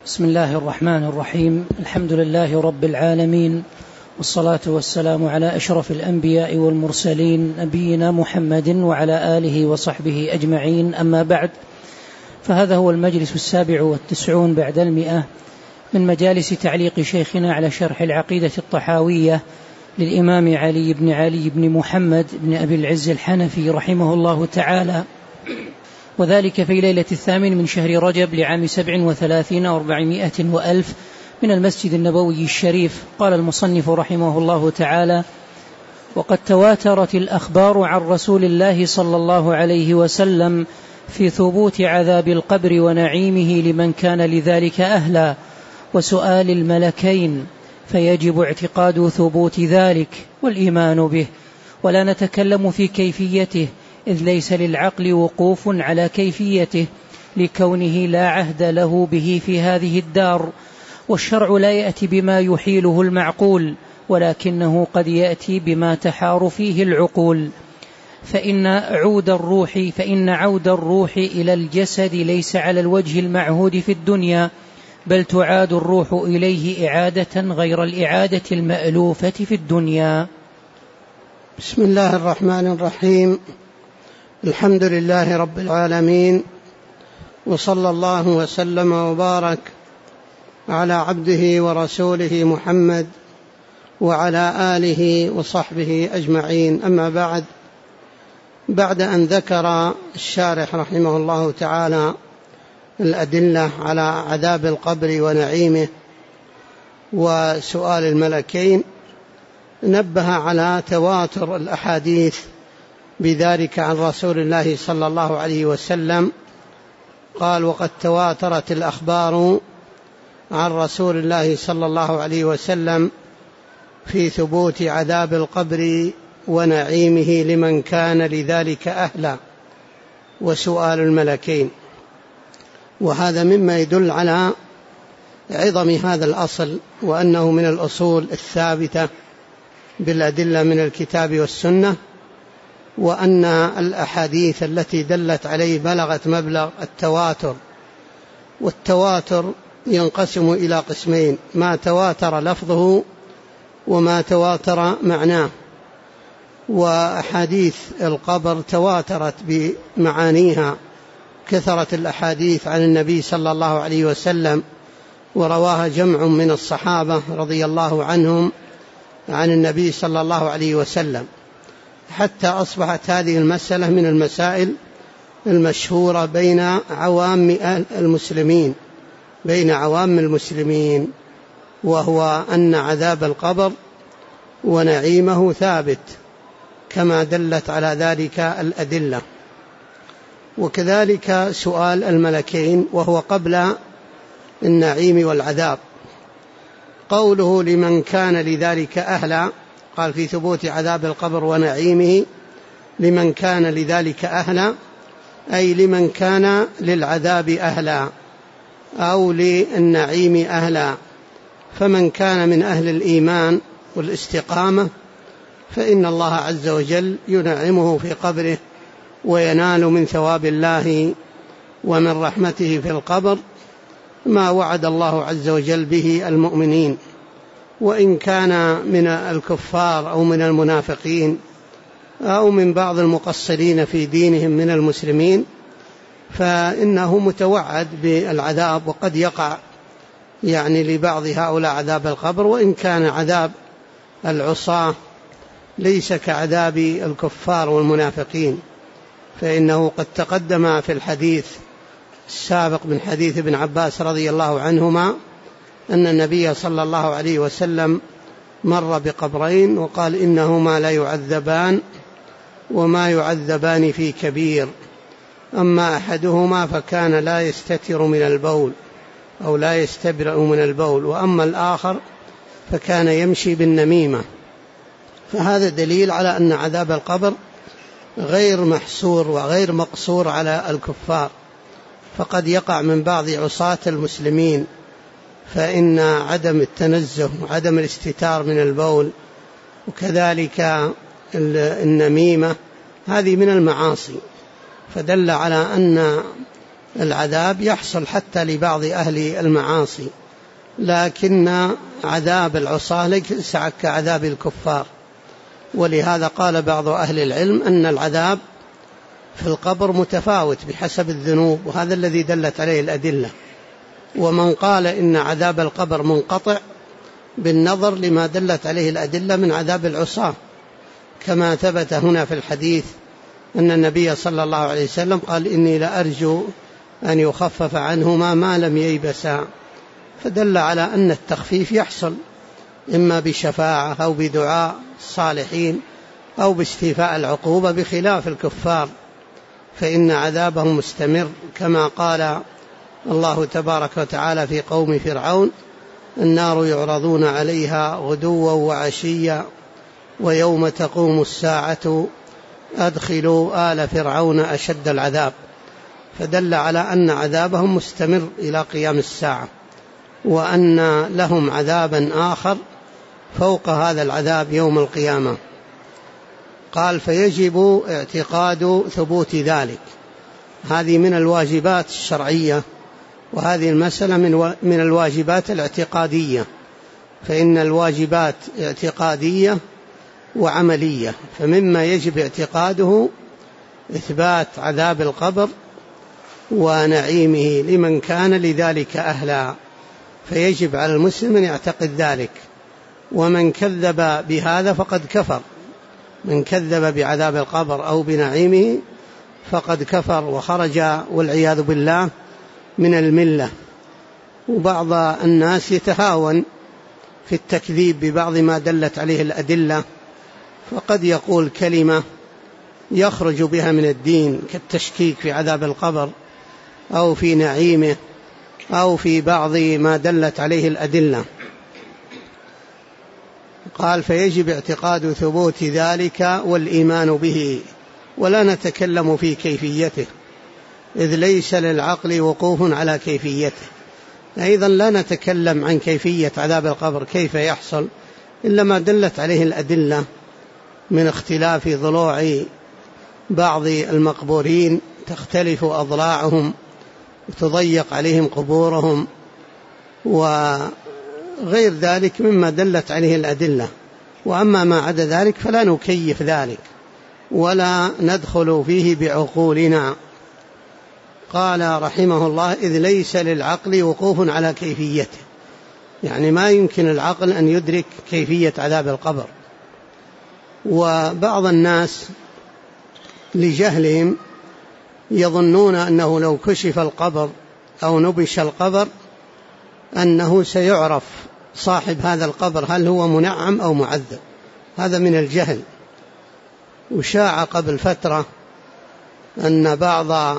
بسم الله الرحمن الرحيم. الحمد لله رب العالمين، والصلاة والسلام على أشرف الأنبياء والمرسلين نبينا محمد وعلى آله وصحبه أجمعين. أما بعد، فهذا هو المجلس 97 بعد 100 من مجالس تعليق شيخنا على شرح العقيدة الطحاوية للإمام علي بن محمد بن أبي العز الحنفي رحمه الله تعالى، وذلك في ليلة 8 من شهر رجب لعام 37 و400 وألف من المسجد النبوي الشريف. قال المصنف رحمه الله تعالى: وقد تواترت الأخبار عن رسول الله صلى الله عليه وسلم في ثبوت عذاب القبر ونعيمه لمن كان لذلك أهلا، وسؤال الملكين، فيجب اعتقاد ثبوت ذلك والإيمان به، ولا نتكلم في كيفيته، إذ ليس للعقل وقوف على كيفيته لكونه لا عهد له به في هذه الدار، والشرع لا يأتي بما يحيله المعقول، ولكنه قد يأتي بما تحار فيه العقول. فإن عود الروح إلى الجسد ليس على الوجه المعهود في الدنيا، بل تعاد الروح إليه إعادة غير الإعادة المألوفة في الدنيا. بسم الله الرحمن الرحيم. الحمد لله رب العالمين، وصلى الله وسلم وبارك على عبده ورسوله محمد وعلى آله وصحبه أجمعين. أما بعد أن ذكر الشارح رحمه الله تعالى الأدلة على عذاب القبر ونعيمه وسؤال الملكين، نبه على تواتر الأحاديث بذلك عن رسول الله صلى الله عليه وسلم. قال: وقد تواترت الأخبار عن رسول الله صلى الله عليه وسلم في ثبوت عذاب القبر ونعيمه لمن كان لذلك أهلا، وسؤال الملكين. وهذا مما يدل على عظم هذا الأصل، وأنه من الأصول الثابتة بالأدلة من الكتاب والسنة، وأن الأحاديث التي دلت عليه بلغت مبلغ التواتر. والتواتر ينقسم إلى قسمين: ما تواتر لفظه وما تواتر معناه. وأحاديث القبر تواترت بمعانيها، كثرت الأحاديث عن النبي صلى الله عليه وسلم، ورواها جمع من الصحابة رضي الله عنهم عن النبي صلى الله عليه وسلم، حتى أصبحت هذه المسألة من المسائل المشهورة بين عوام المسلمين، وهو أن عذاب القبر ونعيمه ثابت كما دلت على ذلك الأدلة. وكذلك سؤال الملكين، وهو قبل النعيم والعذاب. قوله لمن كان لذلك أهلا، قال في ثبوت عذاب القبر ونعيمه لمن كان لذلك أهلا، أي لمن كان للعذاب أهلا أو للنعيم أهلا. فمن كان من أهل الإيمان والاستقامة فإن الله عز وجل ينعمه في قبره، وينال من ثواب الله ومن رحمته في القبر ما وعد الله عز وجل به المؤمنين. وإن كان من الكفار أو من المنافقين أو من بعض المقصرين في دينهم من المسلمين، فإنه متوعد بالعذاب، وقد يقع لبعض هؤلاء عذاب القبر. وإن كان عذاب العصاة ليس كعذاب الكفار والمنافقين، فإنه قد تقدم في الحديث السابق من حديث ابن عباس رضي الله عنهما أن النبي صلى الله عليه وسلم مر بقبرين وقال: إنهما لا يعذبان وما يعذبان في كبير، أما أحدهما فكان لا يستتر من البول أو لا يستبرأ من البول، وأما الآخر فكان يمشي بالنميمة. فهذا دليل على أن عذاب القبر غير محصور وغير مقصور على الكفار، فقد يقع من بعض عصاة المسلمين، فإن عدم التنزه وعدم الاستتار من البول وكذلك النميمة هذه من المعاصي، فدل على أن العذاب يحصل حتى لبعض أهل المعاصي، لكن عذاب العصاة ليس كعذاب الكفار. ولهذا قال بعض أهل العلم أن العذاب في القبر متفاوت بحسب الذنوب، وهذا الذي دلت عليه الأدلة. ومن قال إن عذاب القبر منقطع بالنظر لما دلت عليه الأدلة من عذاب العصاة، كما ثبت هنا في الحديث أن النبي صلى الله عليه وسلم قال إني لأرجو أن يخفف عنهما ما لم ييبسا، فدل على أن التخفيف يحصل إما بشفاعة أو بدعاء الصالحين أو باستيفاء العقوبة، بخلاف الكفار فإن عذابهم مستمر، كما قال الله تبارك وتعالى في قوم فرعون: النار يعرضون عليها غدوا وعشيا ويوم تقوم الساعة أدخلوا آل فرعون أشد العذاب. فدل على أن عذابهم مستمر إلى قيام الساعة، وأن لهم عذابا آخر فوق هذا العذاب يوم القيامة. قال: فيجب اعتقاد ثبوت ذلك. هذه من الواجبات الشرعية، وهذه المسألة من الواجبات الاعتقادية، فإن الواجبات اعتقادية وعملية. فمما يجب اعتقاده إثبات عذاب القبر ونعيمه لمن كان لذلك أهلا، فيجب على المسلم أن يعتقد ذلك. ومن كذب بهذا فقد كفر، من كذب بعذاب القبر أو بنعيمه فقد كفر وخرج والعياذ بالله من الملة. وبعض الناس يتهاون في التكذيب ببعض ما دلت عليه الأدلة، فقد يقول كلمة يخرج بها من الدين، كالتشكيك في عذاب القبر أو في نعيمه أو في بعض ما دلت عليه الأدلة. قال: فيجب اعتقاد ثبوت ذلك والإيمان به، ولا نتكلم في كيفيته، إذ ليس للعقل وقوف على كيفيته. أيضا لا نتكلم عن كيفية عذاب القبر كيف يحصل، إلا ما دلت عليه الأدلة من اختلاف ضلوع بعض المقبورين، تختلف أضلاعهم وتضيق عليهم قبورهم، وغير ذلك مما دلت عليه الأدلة. وأما ما عدا ذلك فلا نكيف ذلك ولا ندخل فيه بعقولنا. قال رحمه الله: إذ ليس للعقل وقوف على كيفيته، يعني ما يمكن العقل أن يدرك كيفية عذاب القبر. وبعض الناس لجهلهم يظنون أنه لو كشف القبر أو نبش القبر أنه سيعرف صاحب هذا القبر هل هو منعم أو معذب. هذا من الجهل. وشاع قبل فترة أن بعض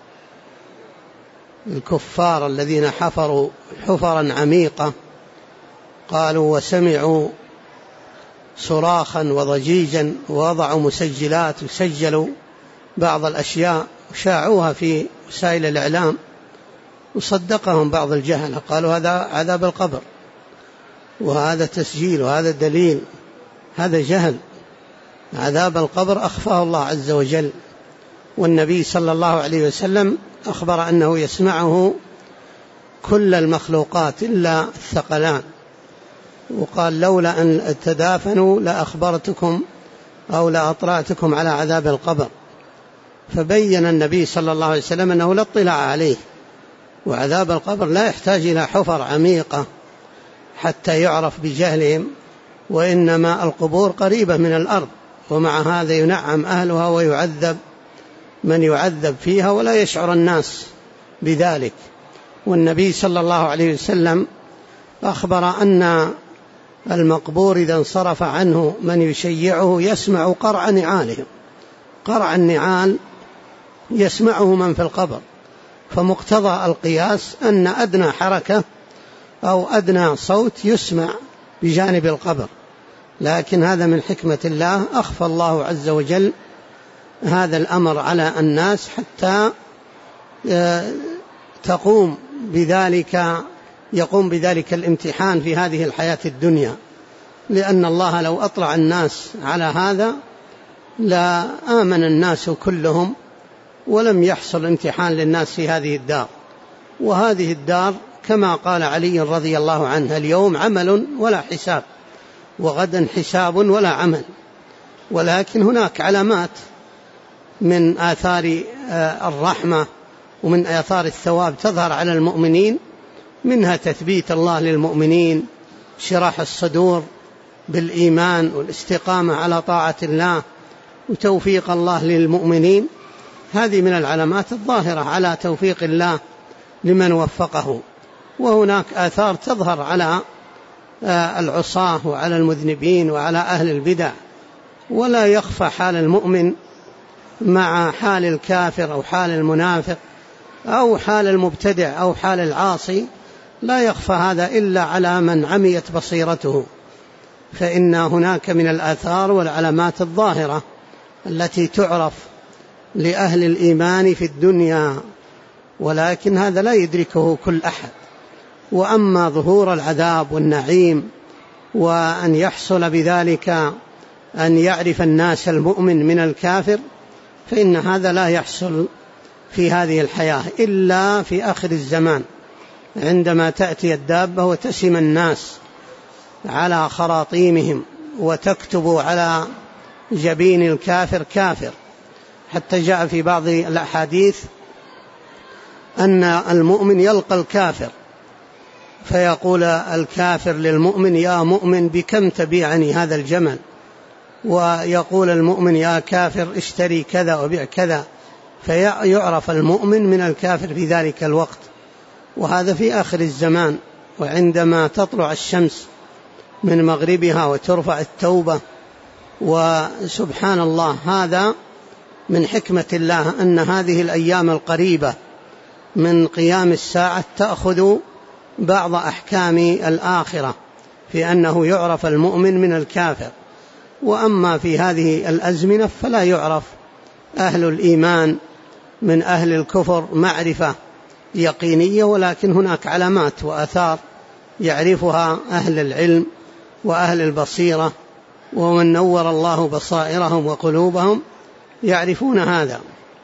الكفار الذين حفروا حفرا عميقة قالوا وسمعوا صراخا وضجيجا ووضعوا مسجلات وسجلوا بعض الأشياء وشاعوها في وسائل الإعلام، وصدقهم بعض الجهل، قالوا هذا عذاب القبر وهذا تسجيل وهذا دليل. هذا جهل. عذاب القبر أخفاه الله عز وجل، والنبي صلى الله عليه وسلم أخبر أنه يسمعه كل المخلوقات إلا الثقلان، وقال لولا أن تدافنوا لأخبرتكم أو لأطلعتكم على عذاب القبر. فبين النبي صلى الله عليه وسلم أنه لا اطلاع عليه، وعذاب القبر لا يحتاج إلى حفر عميقة حتى يعرف بجهلهم، وإنما القبور قريبة من الأرض، ومع هذا ينعم أهلها ويعذب من يعذب فيها ولا يشعر الناس بذلك. والنبي صلى الله عليه وسلم أخبر أن المقبور إذا انصرف عنه من يشيعه يسمع قرع نعالهم، قرع النعال يسمعه من في القبر. فمقتضى القياس أن أدنى حركة أو أدنى صوت يسمع بجانب القبر، لكن هذا من حكمة الله، أخفى الله عز وجل هذا الأمر على الناس حتى يقوم بذلك الامتحان في هذه الحياة الدنيا. لأن الله لو أطلع الناس على هذا لا آمن الناس كلهم ولم يحصل امتحان للناس في هذه الدار. وهذه الدار كما قال علي رضي الله عنه: اليوم عمل ولا حساب، وغدا حساب ولا عمل. ولكن هناك علامات من آثار الرحمة ومن آثار الثواب تظهر على المؤمنين، منها تثبيت الله للمؤمنين، شراح الصدور بالإيمان والاستقامة على طاعة الله، وتوفيق الله للمؤمنين. هذه من العلامات الظاهرة على توفيق الله لمن وفقه. وهناك آثار تظهر على العصاة وعلى المذنبين وعلى أهل البدع، ولا يخفى حال المؤمن مع حال الكافر أو حال المنافق أو حال المبتدع أو حال العاصي، لا يخفى هذا إلا على من عميت بصيرته. فإن هناك من الآثار والعلامات الظاهرة التي تعرف لأهل الإيمان في الدنيا، ولكن هذا لا يدركه كل أحد. وأما ظهور العذاب والنعيم وأن يحصل بذلك أن يعرف الناس المؤمن من الكافر، فإن هذا لا يحصل في هذه الحياة إلا في آخر الزمان، عندما تأتي الدابة وتسم الناس على خراطيمهم وتكتب على جبين الكافر كافر. حتى جاء في بعض الأحاديث أن المؤمن يلقى الكافر فيقول الكافر للمؤمن: يا مؤمن بكم تبيعني هذا الجمل؟ ويقول المؤمن: يا كافر اشتري كذا وبيع كذا. فيعرف المؤمن من الكافر في ذلك الوقت. وهذا في آخر الزمان، وعندما تطلع الشمس من مغربها وترفع التوبة. وسبحان الله، هذا من حكمة الله أن هذه الأيام القريبة من قيام الساعة تأخذ بعض أحكام الآخرة في أنه يعرف المؤمن من الكافر. وأما في هذه الأزمنة فلا يعرف أهل الإيمان من أهل الكفر معرفة يقينية، ولكن هناك علامات وآثار يعرفها أهل العلم وأهل البصيرة، ومن نور الله بصائرهم وقلوبهم يعرفون هذا.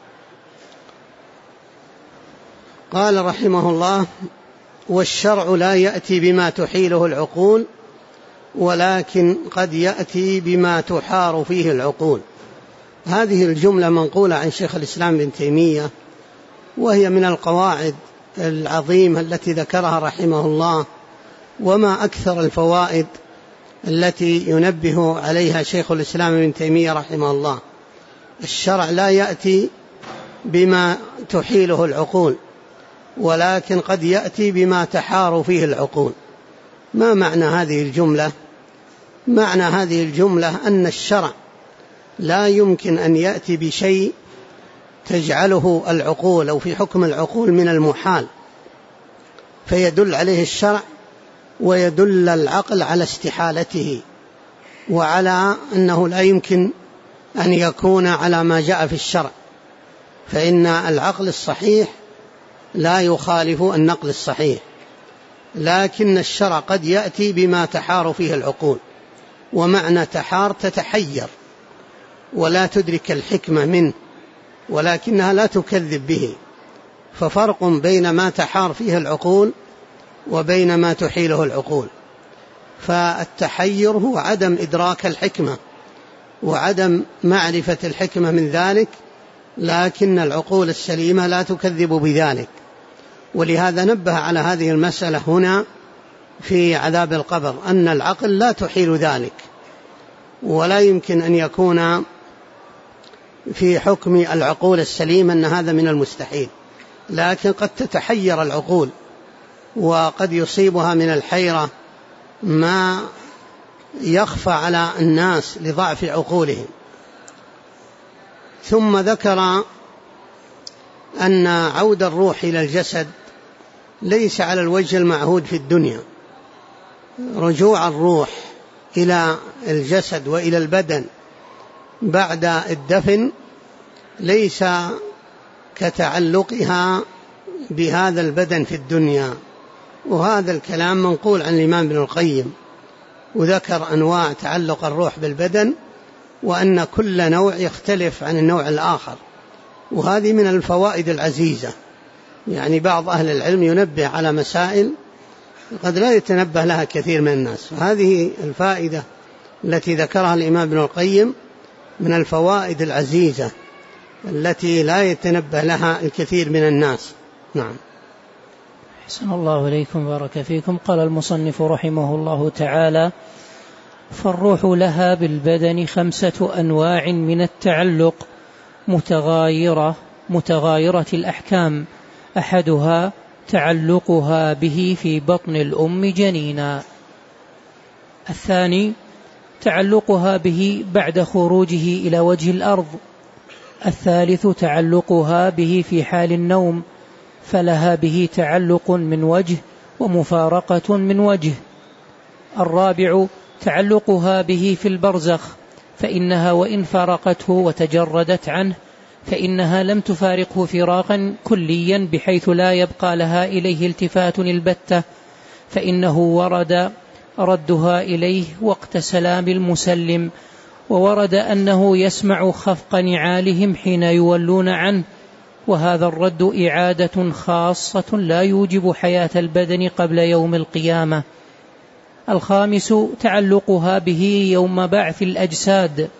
قال رحمه الله: والشرع لا يأتي بما تحيله العقول، ولكن قد يأتي بما تحار فيه العقول. هذه الجملة منقولة عن شيخ الإسلام ابن تيمية، وهي من القواعد العظيمة التي ذكرها رحمه الله. وما أكثر الفوائد التي ينبه عليها شيخ الإسلام ابن تيمية رحمه الله. الشرع لا يأتي بما تحيله العقول، ولكن قد يأتي بما تحار فيه العقول. ما معنى هذه الجملة؟ معنى هذه الجملة أن الشرع لا يمكن أن يأتي بشيء تجعله العقول أو في حكم العقول من المحال، فيدل عليه الشرع ويدل العقل على استحالته، وعلى أنه لا يمكن أن يكون على ما جاء في الشرع، فإن العقل الصحيح لا يخالف النقل الصحيح. لكن الشرع قد يأتي بما تحار فيه العقول. ومعنى تحار تتحير ولا تدرك الحكمة منه، ولكنها لا تكذب به. ففرق بين ما تحار فيه العقول وبين ما تحيله العقول. فالتحير هو عدم إدراك الحكمة وعدم معرفة الحكمة من ذلك، لكن العقول السليمة لا تكذب بذلك. ولهذا نبه على هذه المسألة هنا في عذاب القبر، أن العقل لا تحيل ذلك، ولا يمكن أن يكون في حكم العقول السليمة أن هذا من المستحيل. لكن قد تتحير العقول، وقد يصيبها من الحيرة ما يخفى على الناس لضعف عقولهم. ثم ذكر أن عود الروح إلى الجسد ليس على الوجه المعهود في الدنيا. رجوع الروح إلى الجسد وإلى البدن بعد الدفن ليس كتعلقها بهذا البدن في الدنيا. وهذا الكلام منقول عن الإمام ابن القيم، وذكر أنواع تعلق الروح بالبدن، وأن كل نوع يختلف عن النوع الآخر، وهذه من الفوائد العزيزة. يعني بعض أهل العلم ينبه على مسائل قد لا يتنبه لها كثير من الناس، هذه الفائدة التي ذكرها الإمام ابن القيم من الفوائد العزيزة التي لا يتنبه لها الكثير من الناس. نعم. أحسن الله إليكم، بارك فيكم. قال المصنف رحمه الله تعالى: فالروح لها بالبدن 5 أنواع من التعلق متغايرة الأحكام، أحدها تعلقها به في بطن الأم جنينا، الثاني تعلقها به بعد خروجه إلى وجه الأرض، الثالث تعلقها به في حال النوم، فلها به تعلق من وجه ومفارقة من وجه، الرابع تعلقها به في البرزخ، فإنها وإن فارقته وتجردت عنه فإنها لم تفارقه فراقا كليا بحيث لا يبقى لها إليه التفات البتة، فإنه ورد ردها إليه وقت سلام المسلم، وورد أنه يسمع خفق نعالهم حين يولون عنه، وهذا الرد إعادة خاصة لا يوجب حياة البدن قبل يوم القيامة. الخامس تعلقها به يوم بعث الأجساد،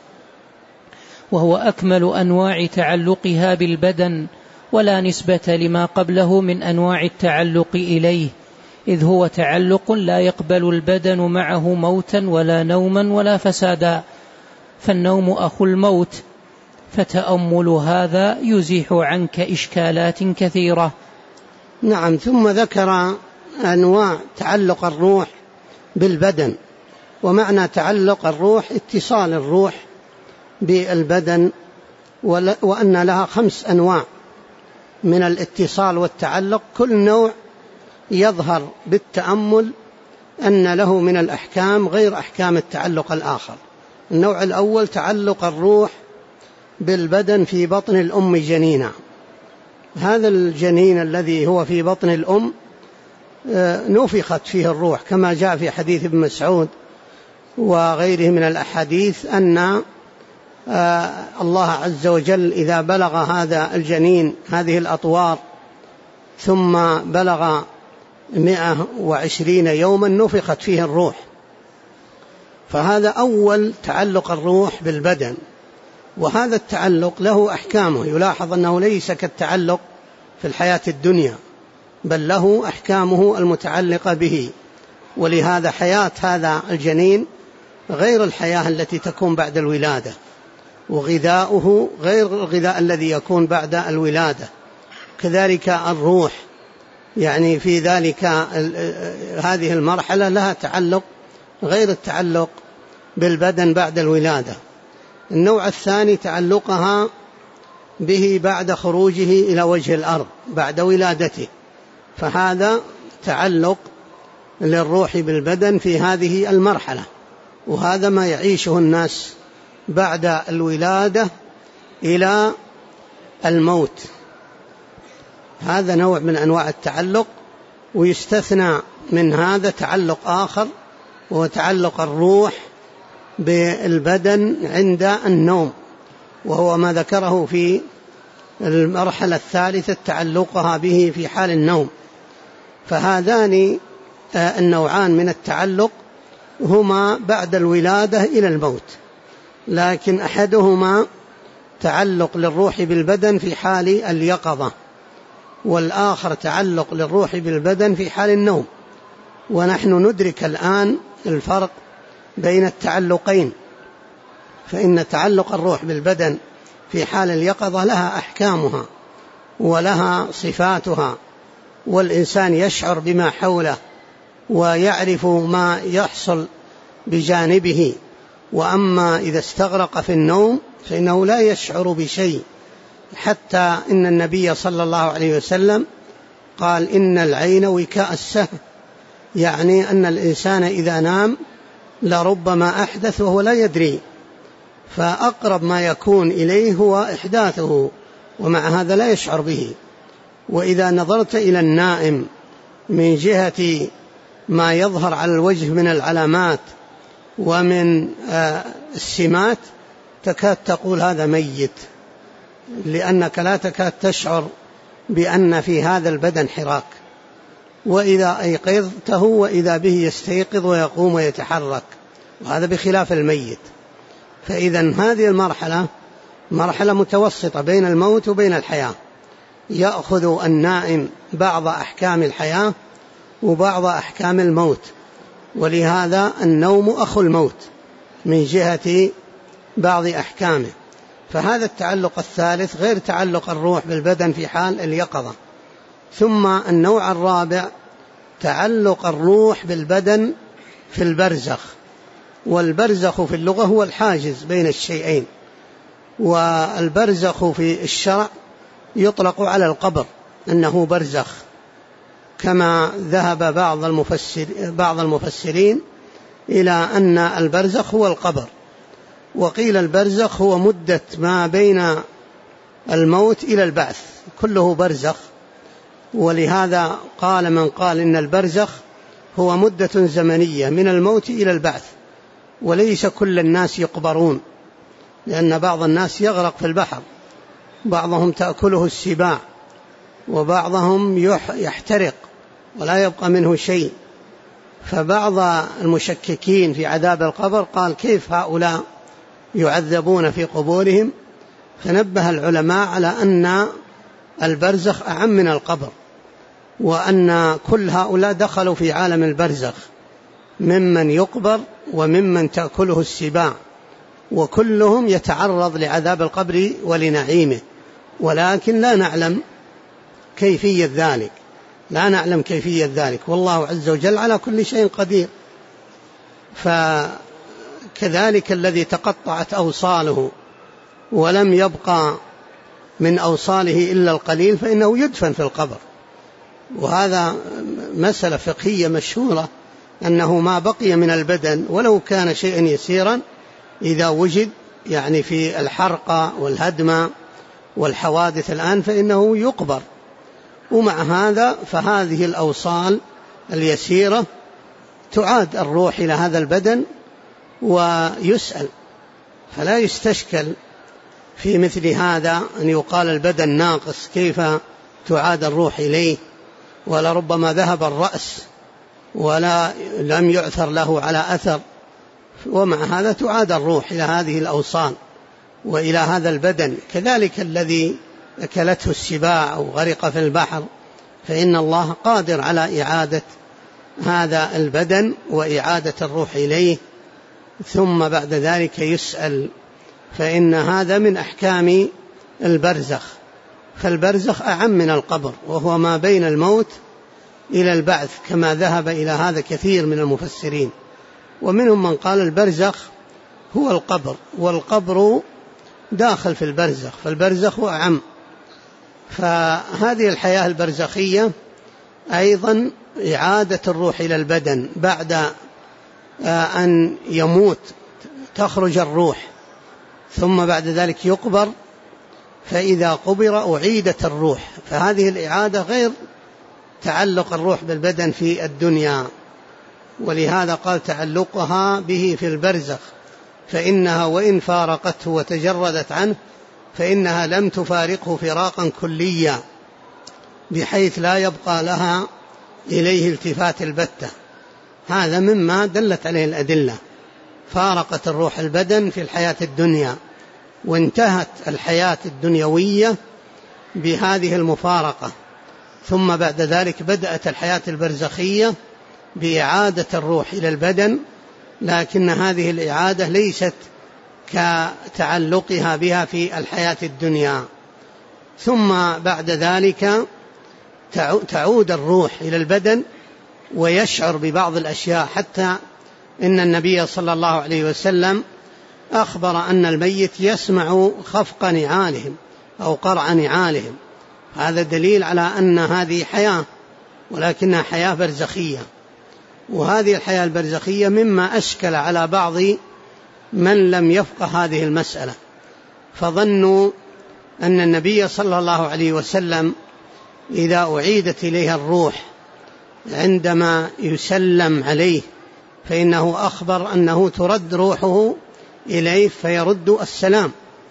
وهو أكمل أنواع تعلقها بالبدن، ولا نسبة لما قبله من أنواع التعلق إليه، إذ هو تعلق لا يقبل البدن معه موتا ولا نوما ولا فسادا، فالنوم أخو الموت، فتأمل هذا يزيح عنك إشكالات كثيرة. نعم. ثم ذكر أنواع تعلق الروح بالبدن، ومعنى تعلق الروح اتصال الروح بالبدن، وأن لها 5 أنواع من الاتصال والتعلق، كل نوع يظهر بالتأمل أن له من الأحكام غير أحكام التعلق الآخر. النوع الأول تعلق الروح بالبدن في بطن الأم جنينا. هذا الجنين الذي هو في بطن الأم نفخت فيه الروح، كما جاء في حديث ابن مسعود وغيره من الأحاديث أن الله عز وجل إذا بلغ هذا الجنين هذه الأطوار ثم بلغ 120 يوما نفخت فيه الروح، فهذا أول تعلق الروح بالبدن. وهذا التعلق له أحكامه، يلاحظ أنه ليس كالتعلق في الحياة الدنيا، بل له أحكامه المتعلقة به، ولهذا حياة هذا الجنين غير الحياة التي تكون بعد الولادة، وغذاؤه غير الغذاء الذي يكون بعد الولادة، كذلك الروح يعني في ذلك هذه المرحلة لها تعلق غير التعلق بالبدن بعد الولادة. النوع الثاني تعلقها به بعد خروجه إلى وجه الأرض بعد ولادته، فهذا تعلق للروح بالبدن في هذه المرحلة، وهذا ما يعيشه الناس بعد الولادة إلى الموت، هذا نوع من أنواع التعلق. ويستثنى من هذا تعلق آخر، وهو تعلق الروح بالبدن عند النوم، وهو ما ذكره في المرحلة الثالثة تعلقها به في حال النوم. فهذان النوعان من التعلق هما بعد الولادة إلى الموت، لكن أحدهما تعلق للروح بالبدن في حال اليقظة، والآخر تعلق للروح بالبدن في حال النوم. ونحن ندرك الآن الفرق بين التعلقين، فإن تعلق الروح بالبدن في حال اليقظة لها أحكامها ولها صفاتها، والإنسان يشعر بما حوله ويعرف ما يحصل بجانبه، وأما إذا استغرق في النوم فإنه لا يشعر بشيء، حتى إن النبي صلى الله عليه وسلم قال إن العين وكاء السهم، يعني أن الإنسان إذا نام لربما أحدث وهو لا يدري، فأقرب ما يكون إليه هو إحداثه، ومع هذا لا يشعر به. وإذا نظرت إلى النائم من جهة ما يظهر على الوجه من العلامات ومن السمات تكاد تقول هذا ميت، لأنك لا تكاد تشعر بأن في هذا البدن حراك، وإذا أيقظته وإذا به يستيقظ ويقوم ويتحرك، وهذا بخلاف الميت. فإذا هذه المرحلة مرحلة متوسطة بين الموت وبين الحياة، يأخذ النائم بعض أحكام الحياة وبعض أحكام الموت، ولهذا النوم أخو الموت من جهة بعض أحكامه. فهذا التعلق الثالث غير تعلق الروح بالبدن في حال اليقظة. ثم النوع الرابع تعلق الروح بالبدن في البرزخ، والبرزخ في اللغة هو الحاجز بين الشيئين، والبرزخ في الشرع يطلق على القبر أنه برزخ، كما ذهب بعض المفسرين إلى أن البرزخ هو القبر، وقيل البرزخ هو مدة ما بين الموت إلى البعث، كله برزخ. ولهذا قال من قال إن البرزخ هو مدة زمنية من الموت إلى البعث، وليس كل الناس يقبرون، لأن بعض الناس يغرق في البحر، بعضهم تأكله السباع، وبعضهم يحترق ولا يبقى منه شيء. فبعض المشككين في عذاب القبر قال كيف هؤلاء يعذبون في قبورهم؟ فنبه العلماء على أن البرزخ أعم من القبر، وأن كل هؤلاء دخلوا في عالم البرزخ ممن يقبر وممن تأكله السباع، وكلهم يتعرض لعذاب القبر ولنعيمه، ولكن لا نعلم كيفية ذلك، والله عز وجل على كل شيء قدير. فكذلك الذي تقطعت أوصاله ولم يبقى من أوصاله إلا القليل فإنه يدفن في القبر، وهذا مسألة فقهية مشهورة، أنه ما بقي من البدن ولو كان شيئا يسيرا إذا وجد يعني في الحرق والهدم والحوادث الآن فإنه يقبر. ومع هذا فهذه الأوصال اليسيرة تعاد الروح إلى هذا البدن ويسأل، فلا يستشكل في مثل هذا أن يقال البدن ناقص، كيف تعاد الروح إليه؟ ولربما ذهب الرأس ولا لم يعثر له على أثر، ومع هذا تعاد الروح إلى هذه الأوصال وإلى هذا البدن. كذلك الذي أكلته السباع أو غرق في البحر، فإن الله قادر على إعادة هذا البدن وإعادة الروح إليه، ثم بعد ذلك يسأل. فإن هذا من أحكام البرزخ. فالبرزخ أعم من القبر، وهو ما بين الموت إلى البعث، كما ذهب إلى هذا كثير من المفسرين. ومنهم من قال البرزخ هو القبر، والقبر داخل في البرزخ، فالبرزخ هو أعم. فهذه الحياة البرزخية أيضا إعادة الروح إلى البدن بعد أن يموت، تخرج الروح، ثم بعد ذلك يقبر، فإذا قبر أعيدت الروح. فهذه الإعادة غير تعلق الروح بالبدن في الدنيا، ولهذا قال تعلقها به في البرزخ، فإنها وإن فارقته وتجردت عنه فإنها لم تفارقه فراقا كليا، بحيث لا يبقى لها إليه التفات البتة. هذا مما دلت عليه الأدلة. فارقت الروح البدن في الحياة الدنيا، وانتهت الحياة الدنيوية بهذه المفارقة، ثم بعد ذلك بدأت الحياة البرزخية بإعادة الروح إلى البدن، لكن هذه الإعادة ليست كتعلقها بها في الحياة الدنيا. ثم بعد ذلك تعود الروح إلى البدن ويشعر ببعض الأشياء، حتى إن النبي صلى الله عليه وسلم أخبر أن الميت يسمع خفق نعالهم أو قرع نعالهم. هذا دليل على أن هذه حياة، ولكنها حياة برزخية. وهذه الحياة البرزخية مما أشكل على بعض من لم يفقه هذه المسألة، فظنوا أن النبي صلى الله عليه وسلم إذا أعيدت إليه الروح عندما يسلم عليه فإنه أخبر أنه ترد روحه إليه فيرد السلام،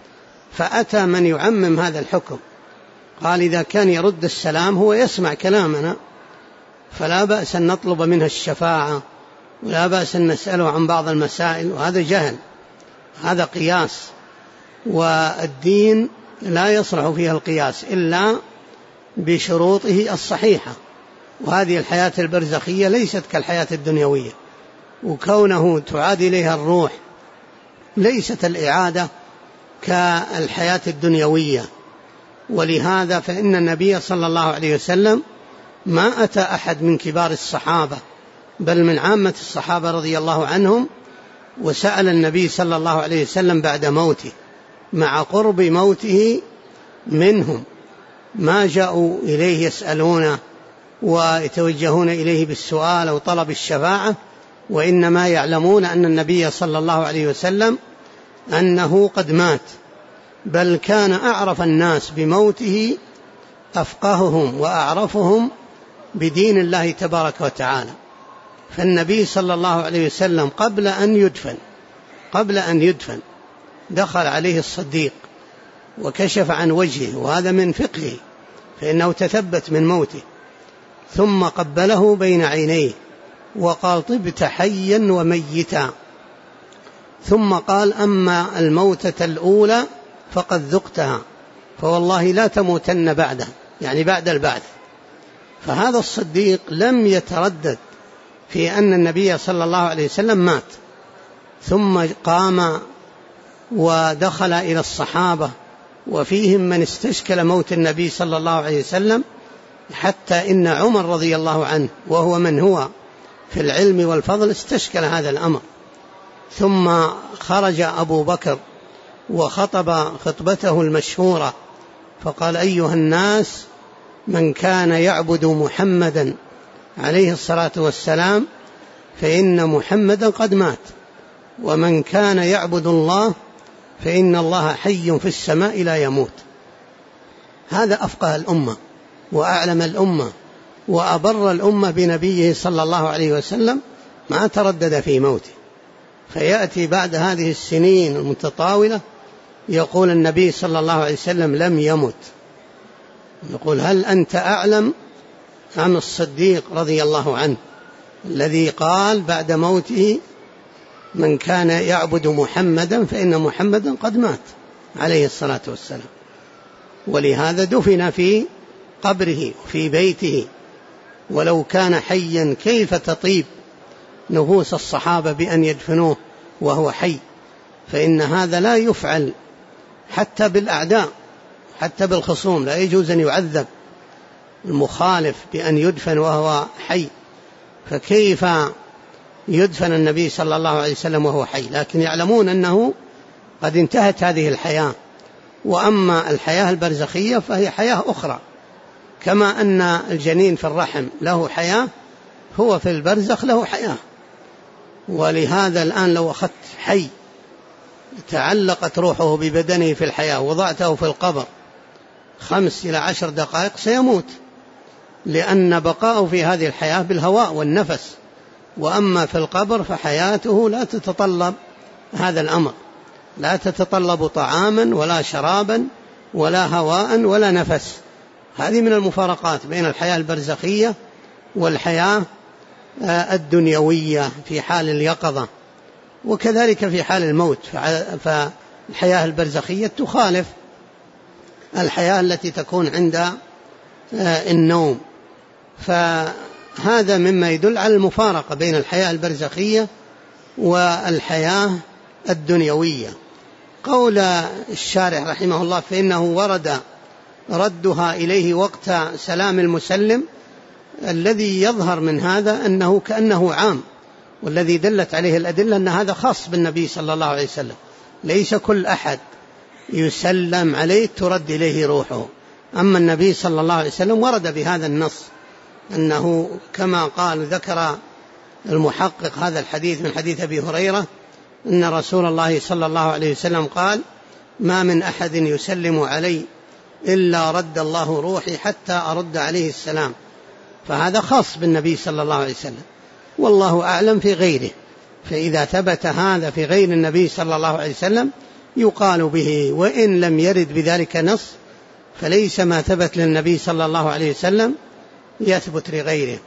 فأتى من يعمم هذا الحكم، قال إذا كان يرد السلام هو يسمع كلامنا فلا بأس أن نطلب منها الشفاعة ولا بأس أن نسأله عن بعض المسائل، وهذا جهل، هذا قياس، والدين لا يصلح فيها القياس إلا بشروطه الصحيحة. وهذه الحياة البرزخية ليست كالحياة الدنيوية، وكونه تعاد إليها الروح ليست الإعادة كالحياة الدنيوية. ولهذا فإن النبي صلى الله عليه وسلم ما أتى أحد من كبار الصحابة بل من عامة الصحابة رضي الله عنهم وسأل النبي صلى الله عليه وسلم بعد موته مع قرب موته منهم، ما جاءوا إليه يسألونه ويتوجهون إليه بالسؤال أو طلب الشفاعة، وإنما يعلمون أن النبي صلى الله عليه وسلم أنه قد مات، بل كان أعرف الناس بموته أفقههم وأعرفهم بدين الله تبارك وتعالى. فالنبي صلى الله عليه وسلم قبل أن يدفن دخل عليه الصديق وكشف عن وجهه، وهذا من فقهه فإنه تثبت من موته، ثم قبله بين عينيه وقال طبت حيا وميتا، ثم قال أما الموتة الأولى فقد ذقتها فوالله لا تموتن بعدها، يعني بعد البعث. فهذا الصديق لم يتردد في أن النبي صلى الله عليه وسلم مات، ثم قام ودخل إلى الصحابة وفيهم من استشكل موت النبي صلى الله عليه وسلم، حتى إن عمر رضي الله عنه وهو من هو في العلم والفضل استشكل هذا الأمر. ثم خرج أبو بكر وخطب خطبته المشهورة فقال أيها الناس، من كان يعبد محمدا عليه الصلاة والسلام فإن محمدا قد مات، ومن كان يعبد الله فإن الله حي في السماء لا يموت. هذا أفقه الأمة وأعلم الأمة وأبر الأمة بنبيه صلى الله عليه وسلم، ما تردد في موته. فيأتي بعد هذه السنين المتطاولة يقول النبي صلى الله عليه وسلم لم يمت. يقول هل أنت أعلم عن الصديق رضي الله عنه الذي قال بعد موته من كان يعبد محمدا فإن محمدا قد مات عليه الصلاة والسلام. ولهذا دفن في قبره وفي بيته، ولو كان حيا كيف تطيب نفوس الصحابة بأن يدفنوه وهو حي؟ فإن هذا لا يفعل حتى بالأعداء، حتى بالخصوم لا يجوز أن يعذب المخالف بأن يدفن وهو حي، فكيف يدفن النبي صلى الله عليه وسلم وهو حي؟ لكن يعلمون أنه قد انتهت هذه الحياة. وأما الحياة البرزخية فهي حياة أخرى، كما أن الجنين في الرحم له حياة، هو في البرزخ له حياة. ولهذا الآن لو أخذت حي تعلقت روحه ببدنه في الحياة وضعته في القبر 5 إلى 10 دقائق سيموت، لأن بقاءه في هذه الحياة بالهواء والنفس، وأما في القبر فحياته لا تتطلب هذا الأمر، لا تتطلب طعاما ولا شرابا ولا هواء ولا نفس. هذه من المفارقات بين الحياة البرزخية والحياة الدنيوية في حال اليقظة، وكذلك في حال الموت. فالحياة البرزخية تخالف الحياة التي تكون عند النوم. فهذا مما يدل على المفارقة بين الحياة البرزخية والحياة الدنيوية. قول الشارح رحمه الله فإنه ورد ردها إليه وقت سلام المسلم، الذي يظهر من هذا أنه كأنه عام، والذي دلت عليه الأدلة أن هذا خاص بالنبي صلى الله عليه وسلم، ليس كل أحد يسلم عليه ترد إليه روحه. أما النبي صلى الله عليه وسلم ورد بهذا النص أنه كما قال ذكر المحقق هذا الحديث من حديث أبي هريرة أن رسول الله صلى الله عليه وسلم قال ما من أحد يسلم علي إلا رد الله روحي حتى أرد عليه السلام. فهذا خاص بالنبي صلى الله عليه وسلم، والله أعلم في غيره. فإذا ثبت هذا في غير النبي صلى الله عليه وسلم يقال به، وإن لم يرد بذلك نص فليس ما ثبت للنبي صلى الله عليه وسلم يثبت لغيره.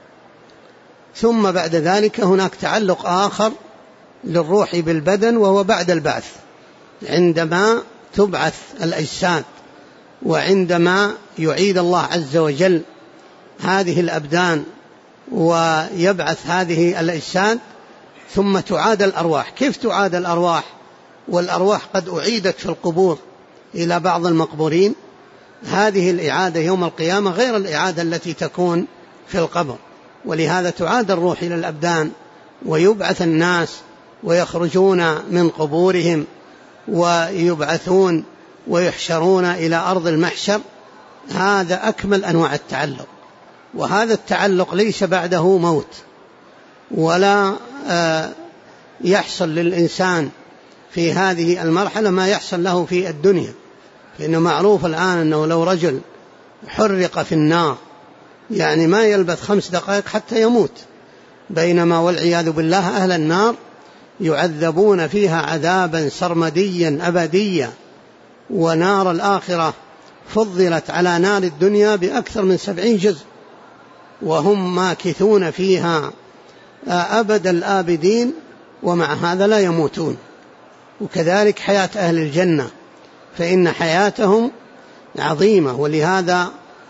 ثم بعد ذلك هناك تعلق آخر للروح بالبدن، وهو بعد البعث، عندما تبعث الأجساد، وعندما يعيد الله عز وجل هذه الأبدان ويبعث هذه الأجساد، ثم تعاد الأرواح. كيف تعاد الأرواح والأرواح قد أعيدت في القبور إلى بعض المقبورين؟ هذه الإعادة يوم القيامة غير الإعادة التي تكون في القبر، ولهذا تعاد الروح إلى الأبدان، ويبعث الناس ويخرجون من قبورهم ويبعثون ويحشرون إلى أرض المحشر. هذا أكمل أنواع التعلق، وهذا التعلق ليس بعده موت، ولا يحصل للإنسان في هذه المرحلة ما يحصل له في الدنيا. فإنه معروف الآن أنه لو رجل حرق في النار يعني ما يلبث 5 دقائق حتى يموت، بينما والعياذ بالله أهل النار يعذبون فيها عذابا سرمديا أبديا، ونار الآخرة فضلت على نار الدنيا بأكثر من 70 جزء، وهم ماكثون فيها أبد الآبدين، ومع هذا لا يموتون. وكذلك حياة أهل الجنة، فإن حياتهم عظيمة، ولهذا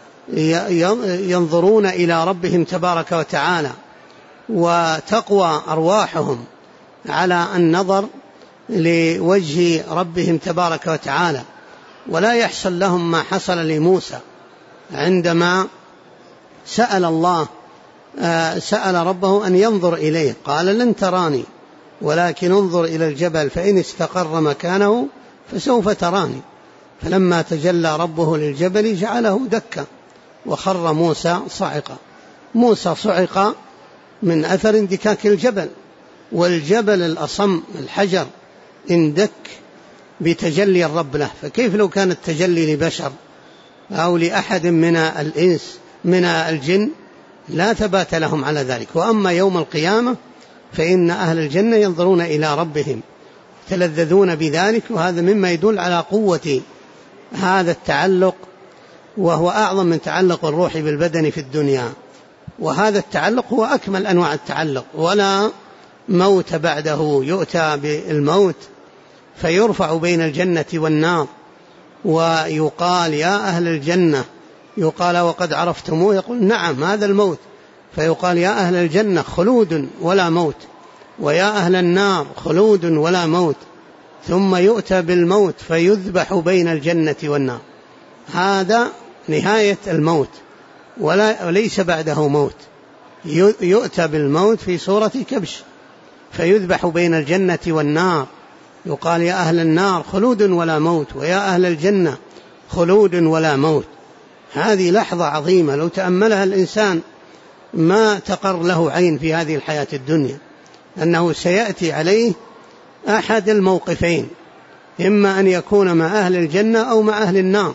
ينظرون إلى ربهم تبارك وتعالى، وتقوى أرواحهم على النظر لوجه ربهم تبارك وتعالى، ولا يحصل لهم ما حصل لموسى عندما سأل ربه أن ينظر إليه، قال لن تراني ولكن انظر إلى الجبل فإن استقر مكانه فسوف تراني. فلما تجلى ربه للجبل جعله دكا وخر موسى صعقا. موسى صعق من أثر اندكاك الجبل، والجبل الأصم الحجر اندك بتجلي الرب له، فكيف لو كان التجلي لبشر أو لأحد من الإنس من الجن؟ لا ثبات لهم على ذلك. وأما يوم القيامة فإن أهل الجنة ينظرون إلى ربهم يتلذذون بذلك، وهذا مما يدل على قوة هذا التعلق، وهو أعظم من تعلق الروح بالبدن في الدنيا. وهذا التعلق هو أكمل أنواع التعلق، ولا موت بعده. يؤتى بالموت فيرفع بين الجنة والنار، ويقال يا أهل الجنة، يقال وقد عرفتموه، يقول نعم هذا الموت، فيقال يا أهل الجنة خلود ولا موت، ويا أهل النار خلود ولا موت، ثم يؤتى بالموت فيذبح بين الجنة والنار. هذا نهاية الموت، وليس بعده موت. يؤتى بالموت في صورة كبش فيذبح بين الجنة والنار، يقال يا أهل النار خلود ولا موت، ويا أهل الجنة خلود ولا موت. هذه لحظة عظيمة لو تأملها الإنسان ما تقر له عين في هذه الحياة الدنيا، أنه سيأتي عليه أحد الموقفين، إما أن يكون مع أهل الجنة أو مع أهل النار،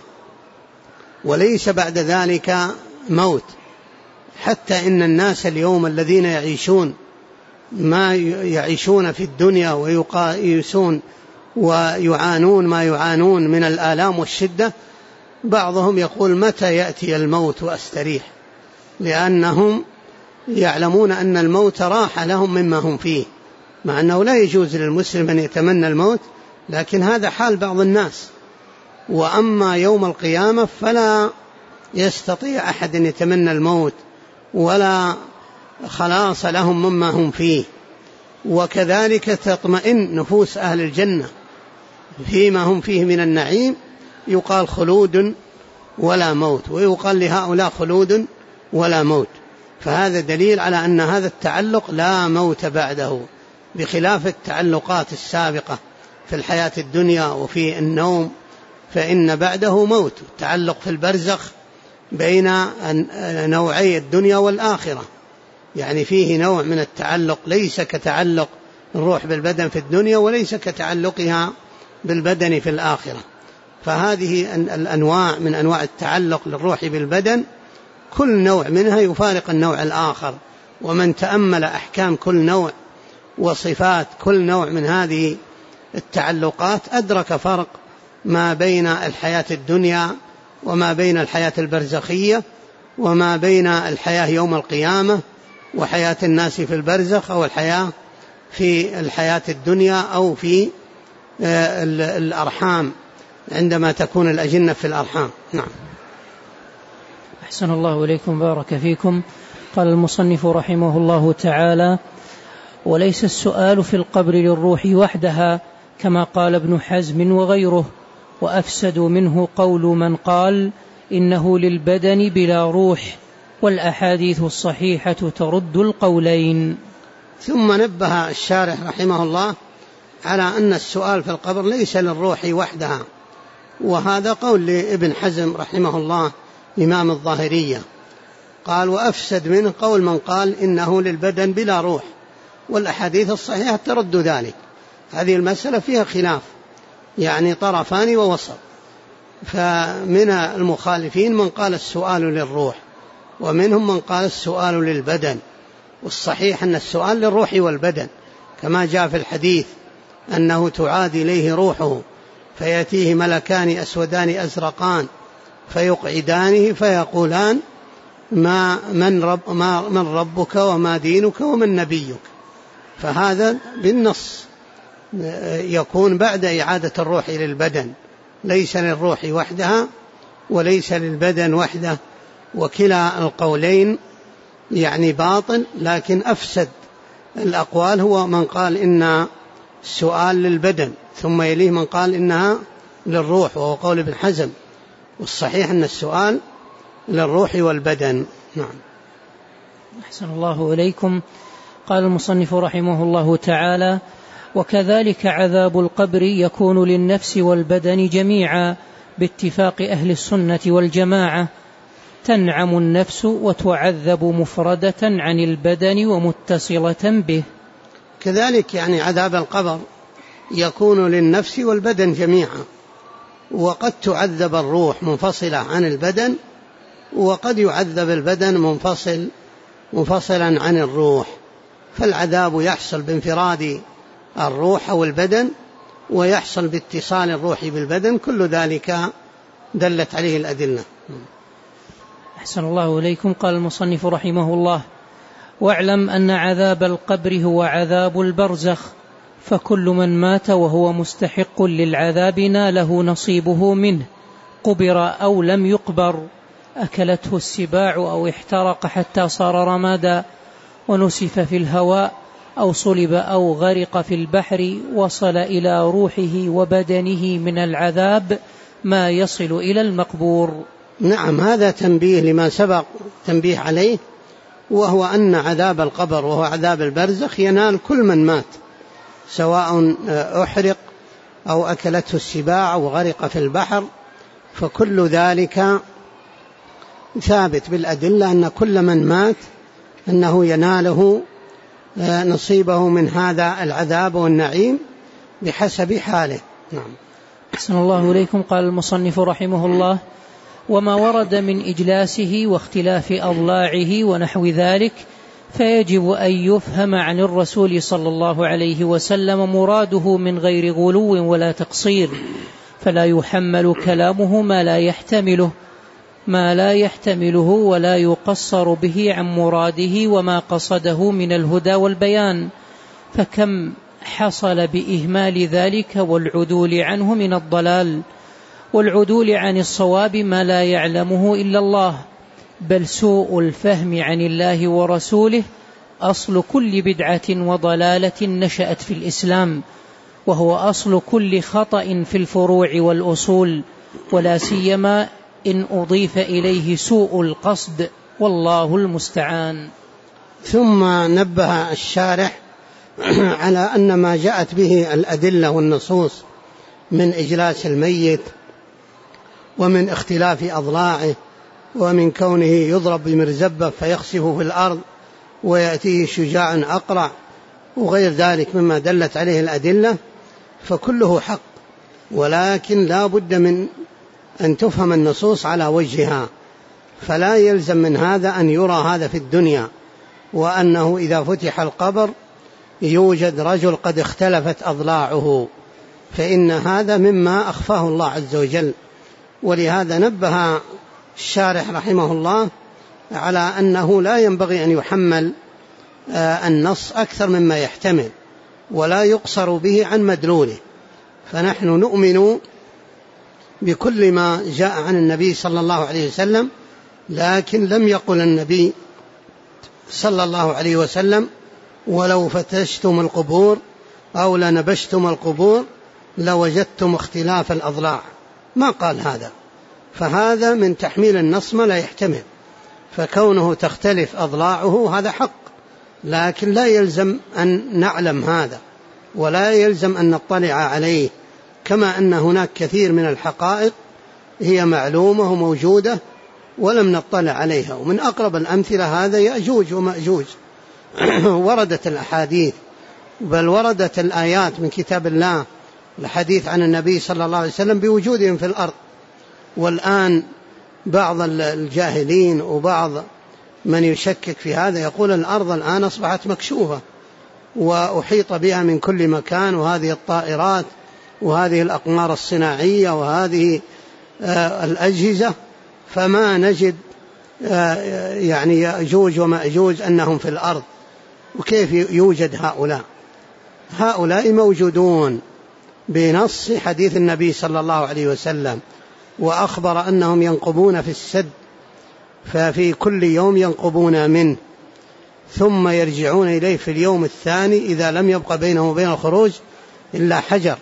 وليس بعد ذلك موت. حتى إن الناس اليوم الذين يعيشون ما يعيشون في الدنيا ويقايسون ويعانون ما يعانون من الآلام والشدة، بعضهم يقول متى يأتي الموت وأستريح، لأنهم يعلمون أن الموت راح لهم مما هم فيه، مع أنه لا يجوز للمسلم أن يتمنى الموت، لكن هذا حال بعض الناس. وأما يوم القيامة فلا يستطيع أحد أن يتمنى الموت، ولا خلاص لهم مما هم فيه. وكذلك تطمئن نفوس أهل الجنة فيما هم فيه من النعيم، يقال خلود ولا موت، ويقال لهؤلاء خلود ولا موت. فهذا دليل على أن هذا التعلق لا موت بعده، بخلاف التعلقات السابقة في الحياة الدنيا وفي النوم، فإن بعده موت. التعلق في البرزخ بين نوعي الدنيا والآخرة، يعني فيه نوع من التعلق ليس كتعلق الروح بالبدن في الدنيا، وليس كتعلقها بالبدن في الآخرة. فهذه الأنواع من أنواع التعلق للروح بالبدن، كل نوع منها يفارق النوع الآخر. ومن تأمل أحكام كل نوع وصفات كل نوع من هذه التعلقات أدرك فرق ما بين الحياة الدنيا وما بين الحياة البرزخية وما بين الحياة يوم القيامة وحياة الناس في البرزخ أو الحياة في الحياة الدنيا أو في الأرحام عندما تكون الأجنة في الأرحام. نعم. أحسن الله إليكم، بارك فيكم. قال المصنف رحمه الله تعالى: وليس السؤال في القبر للروح وحدها كما قال ابن حزم وغيره، وأفسد منه قول من قال إنه للبدن بلا روح، والأحاديث الصحيحة ترد القولين. ثم نبه الشارح رحمه الله على أن السؤال في القبر ليس للروح وحدها، وهذا قول لابن حزم رحمه الله إمام الظاهرية. قال: وأفسد منه قول من قال إنه للبدن بلا روح، والأحاديث الصحيحة ترد ذلك. هذه المسألة فيها خلاف، يعني طرفان ووسط. فمن المخالفين من قال السؤال للروح، ومنهم من قال السؤال للبدن. والصحيح أن السؤال للروح والبدن، كما جاء في الحديث أنه تعاد إليه روحه فيأتيه ملكان أسودان أزرقان فيقعدانه فيقولان من ربك وما دينك ومن نبيك. فهذا بالنص يكون بعد إعادة الروح إلى البدن، ليس للروح وحدها وليس للبدن وحده. وكلا القولين يعني باطل، لكن أفسد الأقوال هو من قال إن السؤال للبدن، ثم يليه من قال إنها للروح، وهو قول ابن حزم. والصحيح أن السؤال للروح والبدن. نعم. أحسن الله إليكم. قال المصنف رحمه الله تعالى: وكذلك عذاب القبر يكون للنفس والبدن جميعا باتفاق أهل السنة والجماعة، تنعم النفس وتعذب مفردة عن البدن ومتصلة به. كذلك يعني عذاب القبر يكون للنفس والبدن جميعا، وقد تعذب الروح منفصلة عن البدن، وقد يعذب البدن منفصلا عن الروح. فالعذاب يحصل بانفراد الروح أو البدن، ويحصل باتصال الروح بالبدن. كل ذلك دلت عليه الأدلة. أحسن الله إليكم. قال المصنف رحمه الله: واعلم أن عذاب القبر هو عذاب البرزخ، فكل من مات وهو مستحق للعذاب ناله نصيبه منه، قبر أو لم يقبر، أكلته السباع أو احترق حتى صار رمادا، ونسف في الهواء أو صلب أو غرق في البحر، وصل إلى روحه وبدنه من العذاب ما يصل إلى المقبور. نعم، هذا تنبيه لما سبق تنبيه عليه، وهو أن عذاب القبر وهو عذاب البرزخ ينال كل من مات، سواء أحرق أو أكلته السباع أو غرق في البحر. فكل ذلك ثابت بالأدلة أن كل من مات أنه يناله نصيبه من هذا العذاب والنعيم بحسب حاله. نعم. أحسن الله إليكم. قال المصنف رحمه الله: وما ورد من إجلاسه واختلاف أضلاعه ونحو ذلك فيجب أن يفهم عن الرسول صلى الله عليه وسلم مراده من غير غلو ولا تقصير، فلا يحمل كلامه ما لا يحتمله ولا يقصر به عن مراده وما قصده من الهدى والبيان. فكم حصل بإهمال ذلك والعدول عنه من الضلال، والعدول عن الصواب ما لا يعلمه إلا الله. بل سوء الفهم عن الله ورسوله أصل كل بدعة وضلالة نشأت في الإسلام، وهو أصل كل خطأ في الفروع والأصول، ولا سيما إن أضيف إليه سوء القصد، والله المستعان. ثم نبه الشارح على أن ما جاءت به الأدلة والنصوص من إجلاس الميت، ومن اختلاف أضلاعه، ومن كونه يضرب بمرزبة فيخسف في الأرض ويأتيه شجاع أقرع وغير ذلك مما دلت عليه الأدلة، فكله حق، ولكن لا بد من أن تفهم النصوص على وجهها. فلا يلزم من هذا أن يرى هذا في الدنيا، وأنه إذا فتح القبر يوجد رجل قد اختلفت أضلاعه، فإن هذا مما أخفاه الله عز وجل. ولهذا نبه الشارح رحمه الله على أنه لا ينبغي أن يحمل النص أكثر مما يحتمل ولا يقصر به عن مدلوله. فنحن نؤمن بكل ما جاء عن النبي صلى الله عليه وسلم، لكن لم يقل النبي صلى الله عليه وسلم ولو فتشتم القبور أو لنبشتم القبور لوجدتم اختلاف الأضلاع، ما قال هذا. فهذا من تحميل النص ما لا يحتمل، فكونه تختلف أضلاعه هذا حق، لكن لا يلزم أن نعلم هذا ولا يلزم أن نطلع عليه، كما أن هناك كثير من الحقائق هي معلومة وموجودة ولم نطلع عليها. ومن أقرب الأمثلة هذا يأجوج ومأجوج. وردت الأحاديث بل وردت الآيات من كتاب الله الحديث عن النبي صلى الله عليه وسلم بوجودهم في الأرض. والآن بعض الجاهلين وبعض من يشكك في هذا يقول الأرض الآن أصبحت مكشوفة وأحيط بها من كل مكان، وهذه الطائرات وهذه الأقمار الصناعية وهذه الأجهزة، فما نجد يعني يأجوج ومأجوج أنهم في الأرض. وكيف يوجد هؤلاء موجودون بنص حديث النبي صلى الله عليه وسلم، وأخبر أنهم ينقبون في السد، ففي كل يوم ينقبون منه ثم يرجعون إليه في اليوم الثاني إذا لم يبق بينه وبين الخروج إلا حجر،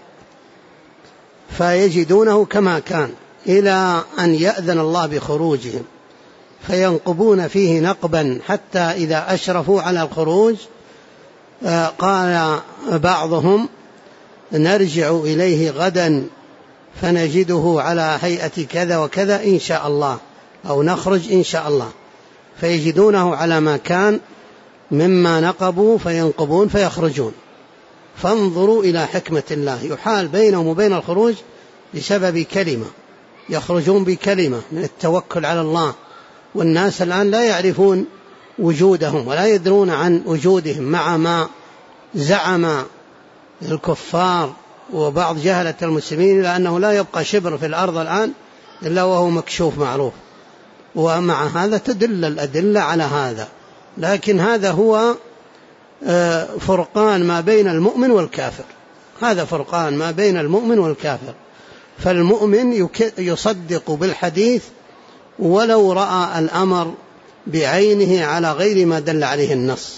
فيجدونه كما كان إلى أن يأذن الله بخروجهم، فينقبون فيه نقبا حتى إذا أشرفوا على الخروج قال بعضهم نرجع إليه غدا فنجده على هيئة كذا وكذا إن شاء الله، أو نخرج إن شاء الله، فيجدونه على ما كان مما نقبوا فينقبون فيخرجون. فانظروا إلى حكمة الله، يحال بينهم وبين الخروج بسبب كلمة، يخرجون بكلمة من التوكل على الله. والناس الآن لا يعرفون وجودهم ولا يدرون عن وجودهم، مع ما زعم الكفار وبعض جهلة المسلمين لأنه لا يبقى شبر في الأرض الآن إلا وهو مكشوف معروف. ومع هذا تدل الأدلة على هذا، لكن هذا هو فرقان ما بين المؤمن والكافر، هذا فرقان ما بين المؤمن والكافر. فالمؤمن يصدق بالحديث ولو رأى الأمر بعينه على غير ما دل عليه النص.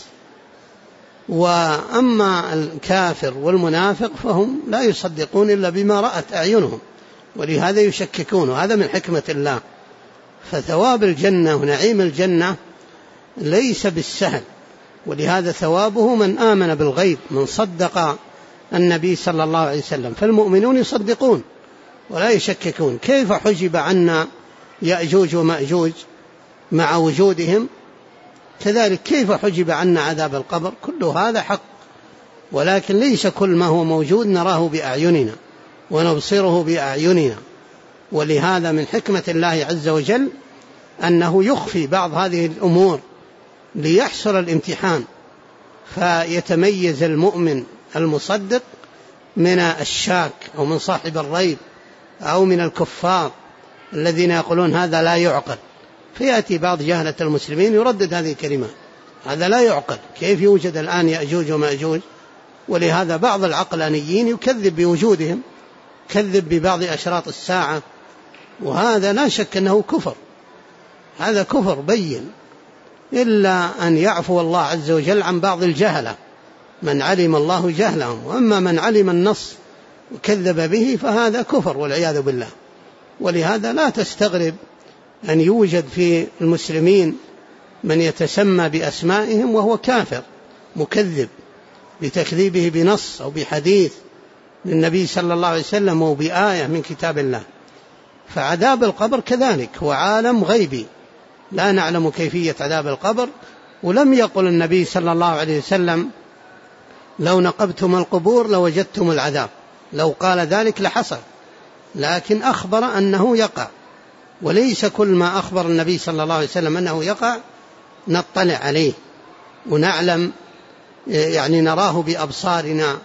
وأما الكافر والمنافق فهم لا يصدقون إلا بما رأت أعينهم، ولهذا يشككون، وهذا من حكمة الله. فثواب الجنة ونعيم الجنة ليس بالسهل، ولهذا ثوابه من آمن بالغيب، من صدق النبي صلى الله عليه وسلم. فالمؤمنون يصدقون ولا يشككون. كيف حجب عنا يأجوج ومأجوج مع وجودهم؟ كذلك كيف حجب عنا عذاب القبر؟ كل هذا حق، ولكن ليس كل ما هو موجود نراه بأعيننا ونبصره بأعيننا. ولهذا من حكمة الله عز وجل أنه يخفي بعض هذه الأمور ليحصل الامتحان، فيتميز المؤمن المصدق من الشاك أو من صاحب الريب أو من الكفار الذين يقولون هذا لا يعقل. فيأتي بعض جهلة المسلمين يردد هذه الكلمات، هذا لا يعقل، كيف يوجد الآن يأجوج ومأجوج؟ ولهذا بعض العقلانيين يكذب بوجودهم، كذب ببعض أشراط الساعة، وهذا لا شك أنه كفر، هذا كفر بين، إلا أن يعفو الله عز وجل عن بعض الجهلة من علم الله جهلهم. وأما من علم النص وكذب به فهذا كفر والعياذ بالله. ولهذا لا تستغرب أن يوجد في المسلمين من يتسمى بأسمائهم وهو كافر مكذب بتكذيبه بنص أو بحديث للنبي صلى الله عليه وسلم أو بآية من كتاب الله. فعذاب القبر كذلك هو عالم غيبي، لا نعلم كيفية عذاب القبر. ولم يقل النبي صلى الله عليه وسلم لو نقبتم القبور لوجدتم العذاب، لو قال ذلك لحصل، لكن أخبر أنه يقع. وليس كل ما أخبر النبي صلى الله عليه وسلم أنه يقع نطلع عليه ونعلم، يعني نراه بأبصارنا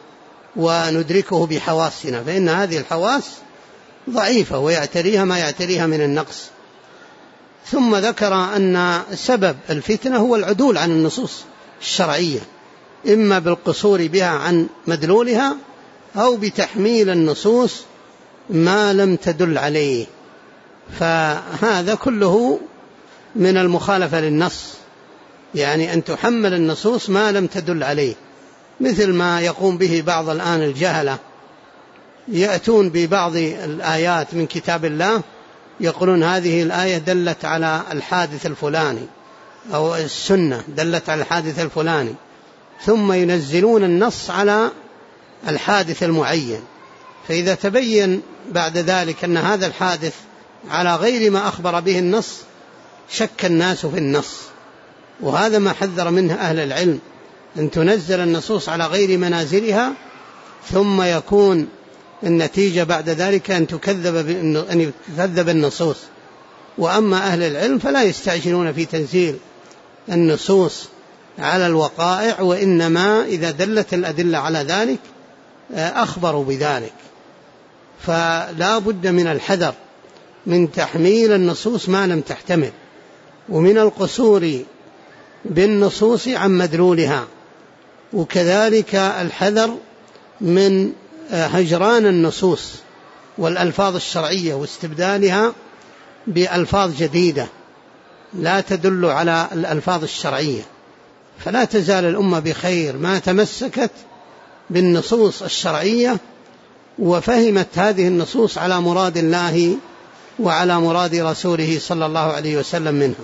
وندركه بحواسنا، فإن هذه الحواس ضعيفة ويعتريها ما يعتريها من النقص. ثم ذكر أن سبب الفتنة هو العدول عن النصوص الشرعية، إما بالقصور بها عن مدلولها أو بتحميل النصوص ما لم تدل عليه، فهذا كله من المخالفة للنص، يعني أن تحمل النصوص ما لم تدل عليه، مثل ما يقوم به بعض الآن الجهلة، يأتون ببعض الآيات من كتاب الله يقولون هذه الآية دلت على الحادث الفلاني، أو السنة دلت على الحادث الفلاني، ثم ينزلون النص على الحادث المعين، فإذا تبين بعد ذلك أن هذا الحادث على غير ما أخبر به النص شك الناس في النص، وهذا ما حذر منه أهل العلم، أن تنزل النصوص على غير منازلها ثم يكون النتيجة بعد ذلك أن يكذب النصوص. وأما أهل العلم فلا يستعجلون في تنزيل النصوص على الوقائع، وإنما إذا دلت الأدلة على ذلك أخبروا بذلك. فلا بد من الحذر من تحميل النصوص ما لم تحتمل، ومن القصور بالنصوص عن مدلولها، وكذلك الحذر من هجران النصوص والألفاظ الشرعية واستبدالها بألفاظ جديدة لا تدل على الألفاظ الشرعية. فلا تزال الأمة بخير ما تمسكت بالنصوص الشرعية وفهمت هذه النصوص على مراد الله وعلى مراد رسوله صلى الله عليه وسلم منها.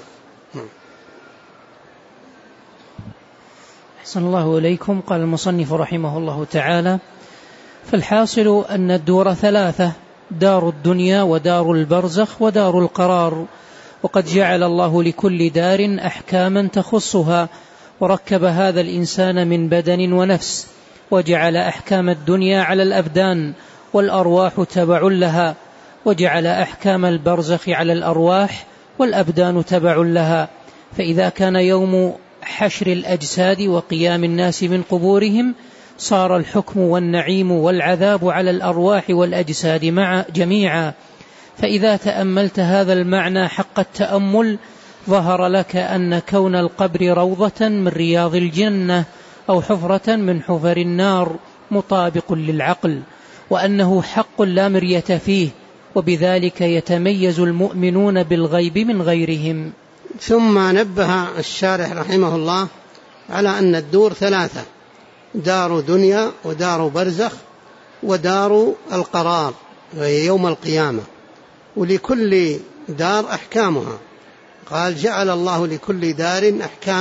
أحسن الله إليكم. قال المصنف رحمه الله تعالى: فالحاصل أن الدور ثلاثة: دار الدنيا ودار البرزخ ودار القرار، وقد جعل الله لكل دار أحكاما تخصها، وركب هذا الإنسان من بدن ونفس، وجعل أحكام الدنيا على الأبدان والأرواح تبع لها، وجعل أحكام البرزخ على الأرواح والأبدان تبع لها. فإذا كان يوم حشر الأجساد وقيام الناس من قبورهم صار الحكم والنعيم والعذاب على الأرواح والأجساد جميعا. فإذا تأملت هذا المعنى حق التأمل ظهر لك أن كون القبر روضة من رياض الجنة أو حفرة من حفر النار مطابق للعقل، وأنه حق لا مرية فيه، وبذلك يتميز المؤمنون بالغيب من غيرهم. ثم نبه الشارح رحمه الله على أن الدور ثلاثة: دار دنيا ودار برزخ ودار القرار وهي يوم القيامة، ولكل دار أحكامها. قال: جعل الله لكل دار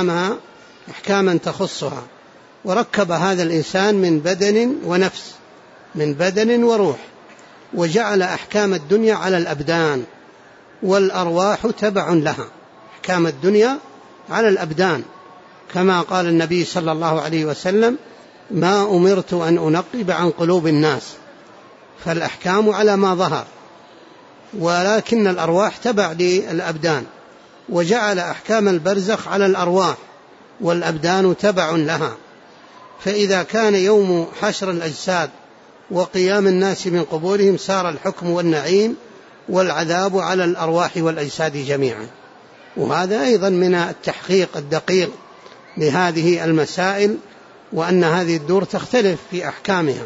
أحكاما تخصها، وركب هذا الإنسان من بدن ونفس، من بدن وروح، وجعل أحكام الدنيا على الأبدان والأرواح تبع لها. أحكام الدنيا على الأبدان، كما قال النبي صلى الله عليه وسلم: ما أمرت أن أنقب عن قلوب الناس، فالأحكام على ما ظهر، ولكن الأرواح تبع للأبدان. وجعل أحكام البرزخ على الأرواح والأبدان تبع لها. فإذا كان يوم حشر الأجساد وقيام الناس من قبورهم صار الحكم والنعيم والعذاب على الأرواح والأجساد جميعا. وهذا أيضا من التحقيق الدقيق لهذه المسائل، وأن هذه الدور تختلف في أحكامها.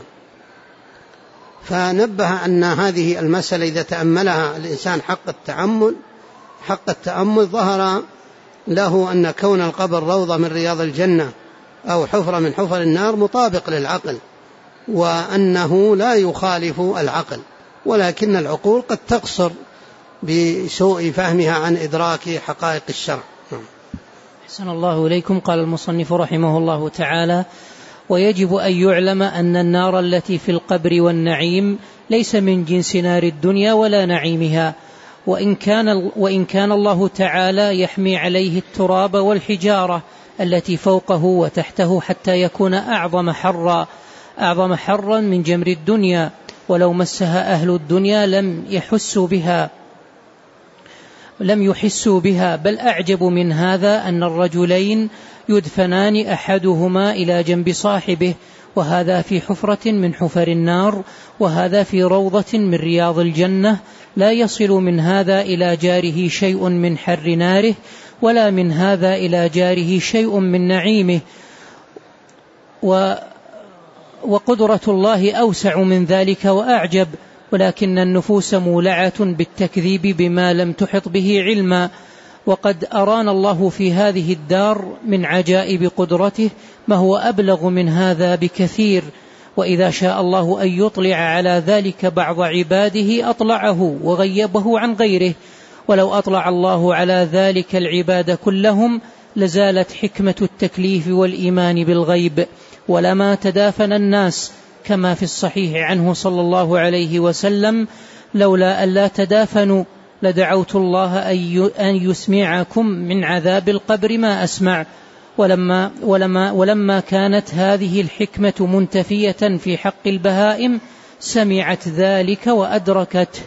فنبه أن هذه المسألة إذا تأملها الإنسان حق التأمل ظهر له أن كون القبر روضة من رياض الجنة أو حفرة من حفر النار مطابق للعقل، وأنه لا يخالف العقل، ولكن العقول قد تقصر بسوء فهمها عن إدراك حقائق الشرع. أحسن الله إليكم. قال المصنف رحمه الله تعالى: ويجب أن يعلم أن النار التي في القبر والنعيم ليس من جنس نار الدنيا ولا نعيمها، وإن كان الله تعالى يحمي عليه التراب والحجارة التي فوقه وتحته حتى يكون أعظم حرا من جمر الدنيا، ولو مسها أهل الدنيا لم يحسوا بها. لم يحسوا بها، بل أعجب من هذا أن الرجلين يدفنان أحدهما إلى جنب صاحبه، وهذا في حفرة من حفر النار، وهذا في روضة من رياض الجنة، لا يصل من هذا إلى جاره شيء من حر ناره، ولا من هذا إلى جاره شيء من نعيمه. وقدرة الله أوسع من ذلك وأعجب، ولكن النفوس مولعة بالتكذيب بما لم تحط به علما. وقد أرانا الله في هذه الدار من عجائب قدرته ما هو أبلغ من هذا بكثير، وإذا شاء الله أن يطلع على ذلك بعض عباده أطلعه وغيبه عن غيره، ولو أطلع الله على ذلك العباد كلهم لزالت حكمة التكليف والإيمان بالغيب، ولما تدافن الناس، كما في الصحيح عنه صلى الله عليه وسلم: لولا ألا تدافنوا لدعوت الله أن يسمعكم من عذاب القبر ما أسمع. ولما كانت هذه الحكمة منتفية في حق البهائم سمعت ذلك وأدركته.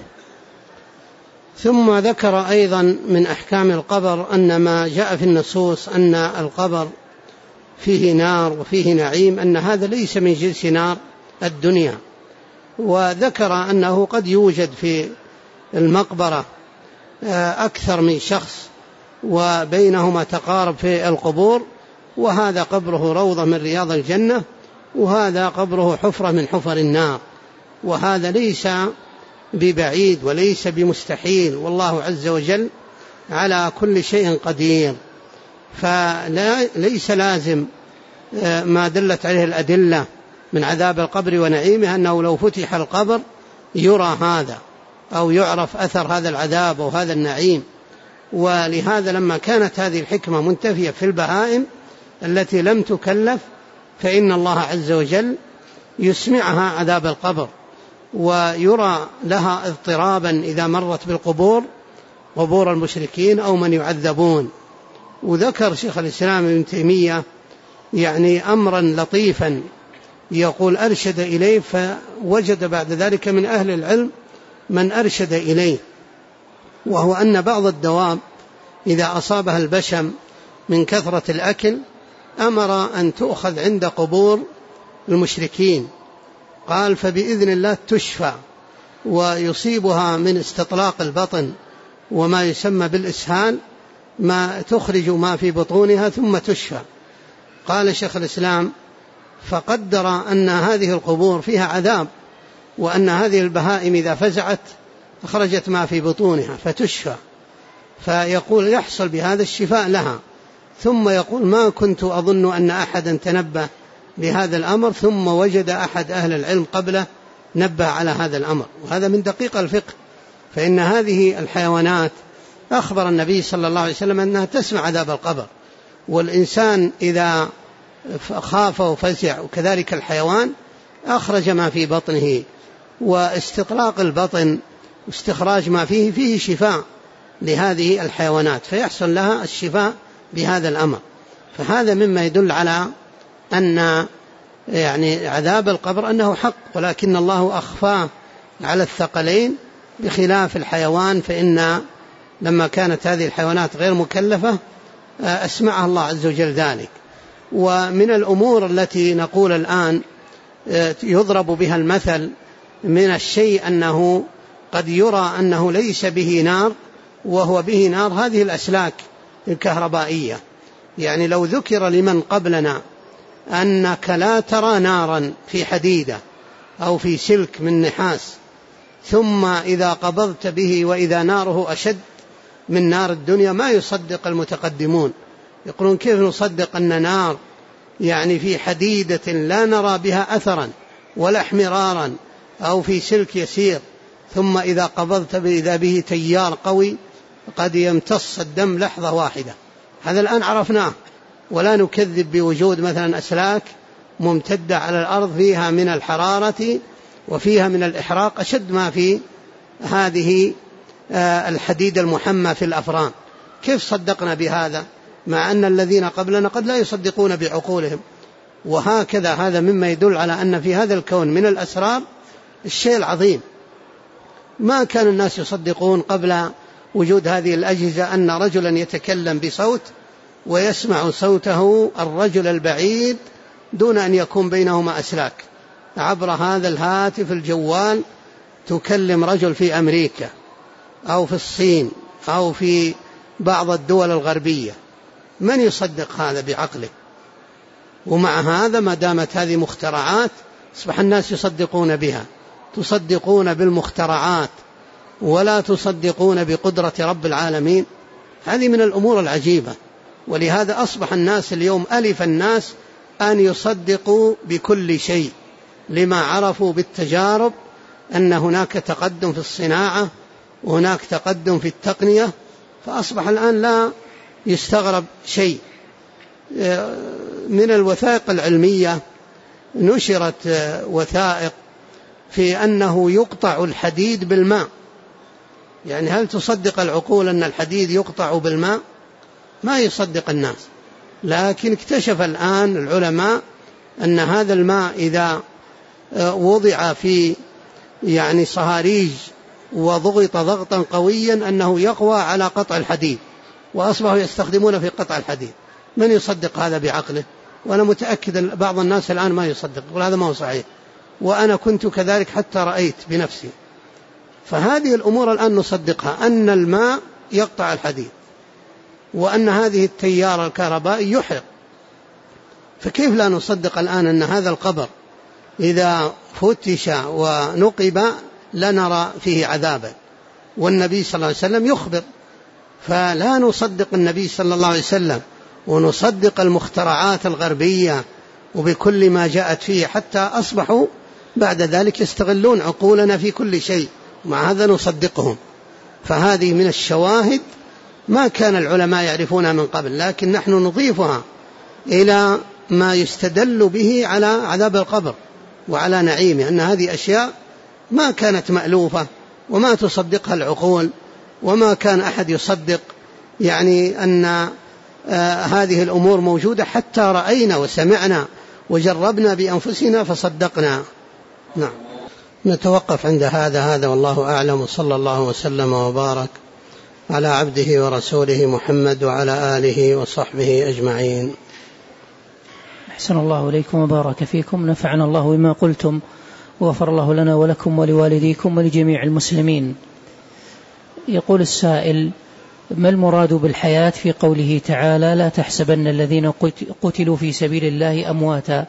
ثم ذكر أيضا من أحكام القبر أن ما جاء في النصوص أن القبر فيه نار وفيه نعيم، أن هذا ليس من جنس نار الدنيا. وذكر أنه قد يوجد في المقبرة أكثر من شخص وبينهما تقارب في القبور، وهذا قبره روضة من رياض الجنة، وهذا قبره حفرة من حفر النار، وهذا ليس ببعيد وليس بمستحيل، والله عز وجل على كل شيء قدير. فليس لازم ما دلت عليه الأدلة من عذاب القبر ونعيمه أنه لو فتح القبر يرى هذا أو يعرف أثر هذا العذاب أو هذا النعيم. ولهذا لما كانت هذه الحكمة منتفية في البهائم التي لم تكلف، فإن الله عز وجل يسمعها عذاب القبر، ويرى لها اضطرابا إذا مرت بالقبور، قبور المشركين أو من يعذبون. وذكر شيخ الإسلام ابن تيمية يعني أمرا لطيفا، يقول أرشد إليه، فوجد بعد ذلك من أهل العلم من أرشد إليه، وهو أن بعض الدواب إذا أصابها البشم من كثرة الأكل أمر أن تؤخذ عند قبور المشركين، قال فبإذن الله تشفى، ويصيبها من استطلاق البطن وما يسمى بالإسهال، ما تخرج ما في بطونها ثم تشفى. قال شيخ الإسلام فقدر أن هذه القبور فيها عذاب، وأن هذه البهائم إذا فزعت أخرجت ما في بطونها فتشفى، فيقول يحصل بهذا الشفاء لها. ثم يقول ما كنت أظن أن أحدا تنبه بهذا الأمر، ثم وجد أحد أهل العلم قبله نبه على هذا الأمر. وهذا من دقيق الفقه، فإن هذه الحيوانات أخبر النبي صلى الله عليه وسلم أنها تسمع عذاب القبر، والإنسان إذا خاف وفزع وكذلك الحيوان أخرج ما في بطنه، واستطلاق البطن واستخراج ما فيه شفاء لهذه الحيوانات، فيحصل لها الشفاء بهذا الأمر. فهذا مما يدل على أن يعني عذاب القبر أنه حق، ولكن الله أخفاه على الثقلين بخلاف الحيوان، فإن لما كانت هذه الحيوانات غير مكلفة أسمعها الله عز وجل ذلك. ومن الأمور التي نقول الآن يضرب بها المثل من الشيء أنه قد يرى أنه ليس به نار وهو به نار، هذه الأسلاك الكهربائية. يعني لو ذكر لمن قبلنا أنك لا ترى نارا في حديدة أو في سلك من نحاس، ثم إذا قبضت به وإذا ناره أشد من نار الدنيا، ما يصدق المتقدمون، يقولون كيف نصدق أن نار يعني في حديدة لا نرى بها أثرا ولا احمرارا أو في سلك يسير، ثم إذا قبضت إذا به تيار قوي قد يمتص الدم لحظة واحدة. هذا الآن عرفناه، ولا نكذب بوجود مثلا أسلاك ممتدة على الأرض فيها من الحرارة وفيها من الإحراق أشد ما في هذه الحديد المحمى في الأفران. كيف صدقنا بهذا مع أن الذين قبلنا قد لا يصدقون بعقولهم؟ وهكذا هذا مما يدل على أن في هذا الكون من الأسرار الشيء العظيم. ما كان الناس يصدقون قبل وجود هذه الأجهزة أن رجلا يتكلم بصوت ويسمع صوته الرجل البعيد دون أن يكون بينهما أسلاك، عبر هذا الهاتف الجوال تكلم رجل في أمريكا أو في الصين أو في بعض الدول الغربية. من يصدق هذا بعقله؟ ومع هذا ما دامت هذه مخترعات أصبح الناس يصدقون بها، تصدقون بالمخترعات ولا تصدقون بقدرة رب العالمين. هذه من الأمور العجيبة. ولهذا أصبح الناس اليوم ألف الناس أن يصدقوا بكل شيء، لما عرفوا بالتجارب أن هناك تقدم في الصناعة وهناك تقدم في التقنية، فأصبح الآن لا يستغرب شيء. من الوثائق العلمية نشرت وثائق في أنه يقطع الحديد بالماء. يعني هل تصدق العقول أن الحديد يقطع بالماء؟ ما يصدق الناس. لكن اكتشف الآن العلماء أن هذا الماء إذا وضع في صهاريج وضغط ضغطا قويا أنه يقوى على قطع الحديد، وأصبحوا يستخدمون في قطع الحديد. من يصدق هذا بعقله؟ وأنا متأكد بعض الناس الآن ما يصدق، يقول هذا ما هو صحيح، وأنا كنت كذلك حتى رأيت بنفسي. فهذه الأمور الآن نصدقها، أن الماء يقطع الحديد، وأن هذه التيار الكهربائي يحرق. فكيف لا نصدق الآن أن هذا القبر إذا فتش ونقب لنرى فيه عذابا، والنبي صلى الله عليه وسلم يخبر؟ فلا نصدق النبي صلى الله عليه وسلم ونصدق المخترعات الغربية وبكل ما جاءت فيه، حتى أصبحوا بعد ذلك يستغلون عقولنا في كل شيء، مع هذا نصدقهم. فهذه من الشواهد ما كان العلماء يعرفونها من قبل، لكن نحن نضيفها إلى ما يستدل به على عذاب القبر وعلى نعيمه، أن هذه أشياء ما كانت مألوفة وما تصدقها العقول، وما كان أحد يصدق أن هذه الأمور موجودة، حتى رأينا وسمعنا وجربنا بأنفسنا فصدقنا. نعم، نتوقف عند هذا والله أعلم، وصلى الله وسلم وبارك على عبده ورسوله محمد وعلى آله وصحبه أجمعين. أحسن الله إليكم وبارك فيكم، نفعنا الله بما قلتم وغفر الله لنا ولكم ولوالديكم ولجميع المسلمين. يقول السائل: ما المراد بالحياة في قوله تعالى: لا تحسبن الذين قتلوا في سبيل الله أمواتا؟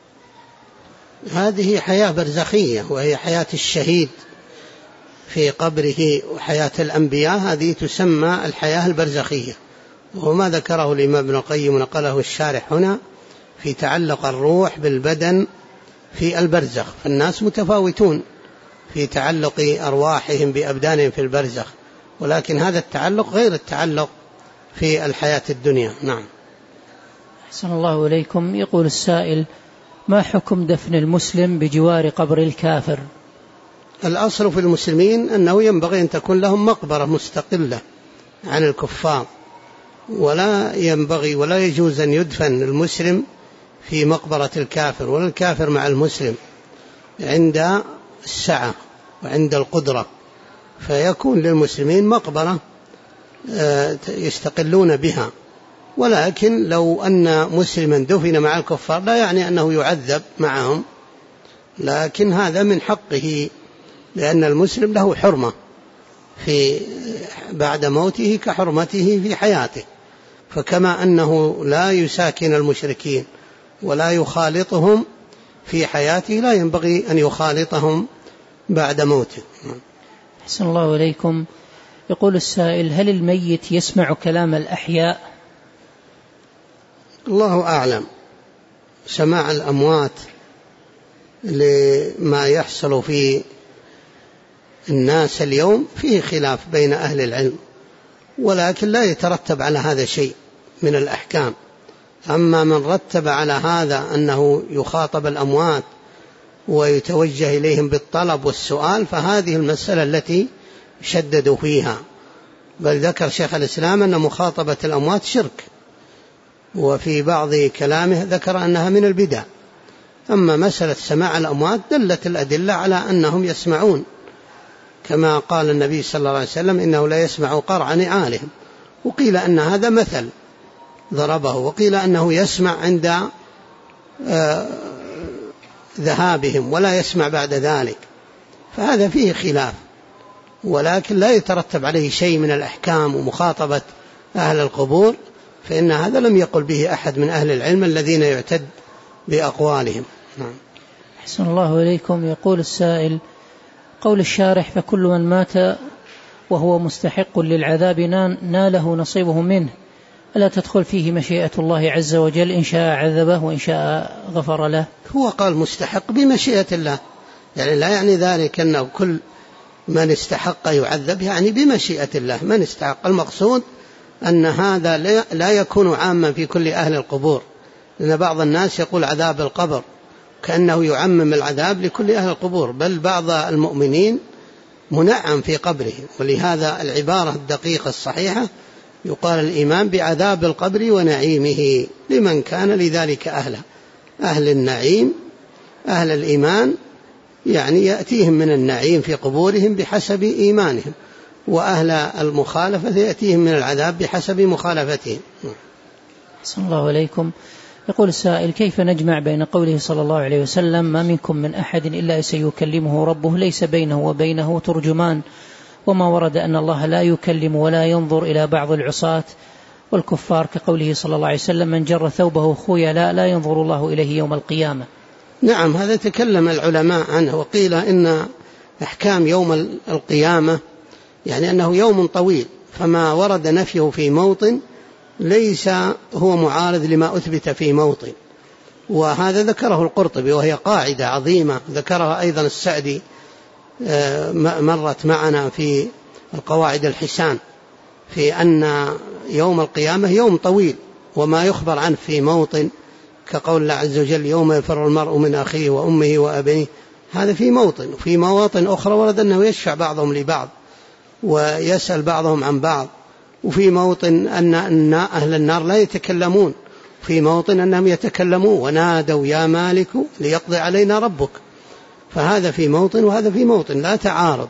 هذه حياة برزخية، وهي حياة الشهيد في قبره، وحياة الأنبياء هذه تسمى الحياة البرزخية، وما ذكره الإمام ابن القيم ونقله الشارح هنا في تعلق الروح بالبدن في البرزخ. فالناس متفاوتون في تعلق أرواحهم بأبدانهم في البرزخ، ولكن هذا التعلق غير التعلق في الحياة الدنيا. نعم. أحسن الله إليكم. يقول السائل: ما حكم دفن المسلم بجوار قبر الكافر؟ الأصل في المسلمين أنه ينبغي أن تكون لهم مقبرة مستقلة عن الكفار، ولا ينبغي ولا يجوز أن يدفن المسلم في مقبرة الكافر، ولا الكافر مع المسلم عند السعة وعند القدرة، فيكون للمسلمين مقبرة يستقلون بها. ولكن لو أن مسلما دفن مع الكفار لا يعني أنه يعذب معهم، لكن هذا من حقه، لأن المسلم له حرمة في بعد موته كحرمته في حياته. فكما أنه لا يساكن المشركين ولا يخالطهم في حياته، لا ينبغي أن يخالطهم بعد موته. أحسن الله إليكم. يقول السائل: هل الميت يسمع كلام الأحياء؟ الله أعلم. سماع الأموات لما يحصل في الناس اليوم فيه خلاف بين أهل العلم، ولكن لا يترتب على هذا شيء من الأحكام. أما من رتب على هذا أنه يخاطب الأموات ويتوجه إليهم بالطلب والسؤال، فهذه المسألة التي شددوا فيها. بل ذكر شيخ الإسلام أن مخاطبة الأموات شرك، وفي بعض كلامه ذكر أنها من البدع. أما مسألة سماع الأموات دلت الأدلة على أنهم يسمعون كما قال النبي صلى الله عليه وسلم إنه لا يسمع قرع نعالهم، وقيل أن هذا مثل ضربه، وقيل أنه يسمع عند ذهابهم ولا يسمع بعد ذلك، فهذا فيه خلاف، ولكن لا يترتب عليه شيء من الأحكام ومخاطبة أهل القبور، فإن هذا لم يقل به أحد من أهل العلم الذين يعتد بأقوالهم. نعم. أحسن الله إليكم. يقول السائل: قول الشارح فكل من مات وهو مستحق للعذاب ناله نصيبه منه، ألا تدخل فيه مشيئة الله عز وجل إن شاء عذبه وإن شاء غفر له؟ هو قال مستحق بمشيئة الله، يعني لا يعني ذلك أنه كل من استحق يعذب، يعني بمشيئة الله من استحق. المقصود أن هذا لا يكون عاما في كل أهل القبور، لأن بعض الناس يقول عذاب القبر كأنه يعمم العذاب لكل أهل القبور، بل بعض المؤمنين منعم في قبره، ولهذا العبارة الدقيقة الصحيحة يقال الإيمان بعذاب القبر ونعيمه لمن كان لذلك أهلا. أهل النعيم أهل الإيمان يعني يأتيهم من النعيم في قبورهم بحسب إيمانهم، وأهل المخالفة يأتيهم من العذاب بحسب مخالفتهم. صلى الله عليكم. يقول السائل: كيف نجمع بين قوله صلى الله عليه وسلم ما منكم من أحد إلا سيكلمه ربه ليس بينه وبينه ترجمان، وما ورد أن الله لا يكلم ولا ينظر إلى بعض العصاة والكفار كقوله صلى الله عليه وسلم: من جر ثوبه خيلا لا ينظر الله إليه يوم القيامة؟ نعم، هذا تكلم العلماء عنه، وقيل إن أحكام يوم القيامة يعني أنه يوم طويل، فما ورد نفيه في موطن ليس هو معارض لما أثبت في موطن، وهذا ذكره القرطبي وهي قاعدة عظيمة، ذكرها أيضا السعدي مرت معنا في القواعد الحسان، في أن يوم القيامة يوم طويل، وما يخبر عنه في موطن كقول الله عز وجل: يوم يفر المرء من أخيه وأمه وأبيه، هذا في موطن. وفي مواطن أخرى ورد أنه يشفع بعضهم لبعض ويسأل بعضهم عن بعض، وفي موطن أن أهل النار لا يتكلمون، في موطن أنهم يتكلمون ونادوا يا مالك ليقضي علينا ربك، فهذا في موطن وهذا في موطن لا تعارض.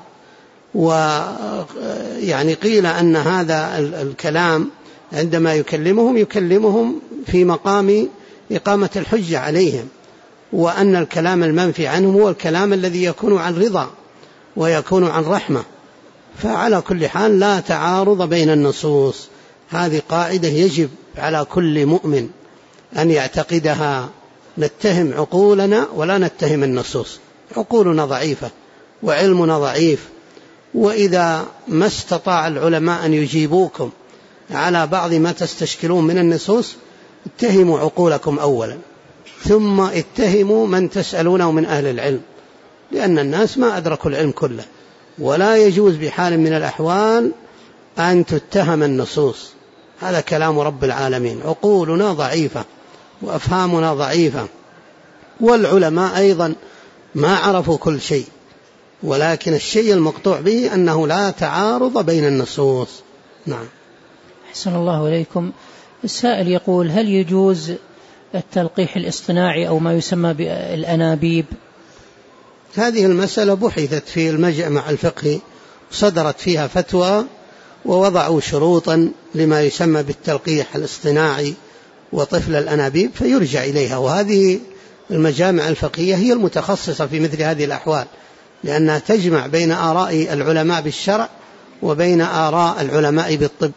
ويعني قيل أن هذا الكلام عندما يكلمهم في مقام إقامة الحجة عليهم، وأن الكلام المنفي عنهم هو الكلام الذي يكون عن رضا ويكون عن رحمة، فعلى كل حال لا تعارض بين النصوص. هذه قاعدة يجب على كل مؤمن أن يعتقدها. نتهم عقولنا ولا نتهم النصوص، عقولنا ضعيفة وعلمنا ضعيف، وإذا ما استطاع العلماء أن يجيبوكم على بعض ما تستشكلون من النصوص اتهموا عقولكم أولا، ثم اتهموا من تسألونه من أهل العلم، لأن الناس ما أدركوا العلم كله، ولا يجوز بحال من الأحوال أن تتهم النصوص. هذا كلام رب العالمين. عقولنا ضعيفة وأفهامنا ضعيفة، والعلماء أيضا ما عرفوا كل شيء، ولكن الشيء المقطوع به أنه لا تعارض بين النصوص. نعم. أحسن الله إليكم. السائل يقول: هل يجوز التلقيح الاصطناعي أو ما يسمى بالأنابيب؟ هذه المسألة بحثت في المجمع الفقهي، صدرت فيها فتوى ووضعوا شروطا لما يسمى بالتلقيح الاصطناعي وطفل الأنابيب، فيرجع إليها، وهذه المجامع الفقهية هي المتخصصة في مثل هذه الأحوال، لأنها تجمع بين آراء العلماء بالشرع وبين آراء العلماء بالطب.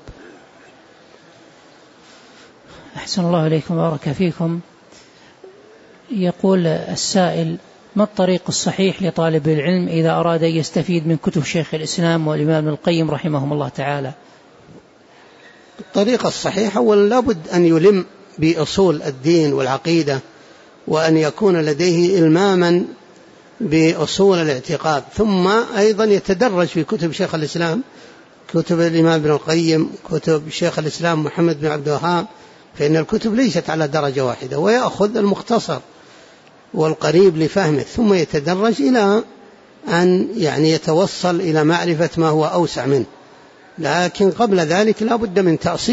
أحسن الله إليكم بارك فيكم. يقول السائل: ما الطريق الصحيح لطالب العلم إذا أراد أن يستفيد من كتب شيخ الإسلام والإمام ابن القيم رحمهم الله تعالى؟ الطريق الصحيح أولا لابد أن يلم بأصول الدين والعقيدة، وأن يكون لديه إلماما بأصول الاعتقاد، ثم أيضا يتدرج في كتب شيخ الإسلام، كتب الإمام ابن القيم، كتب شيخ الإسلام محمد بن عبد الوهاب، فإن الكتب ليست على درجة واحدة، ويأخذ المختصر والقريب لفهمه، ثم يتدرج إلى أن يعني يتوصل إلى معرفة ما هو أوسع منه. لكن قبل ذلك لا بد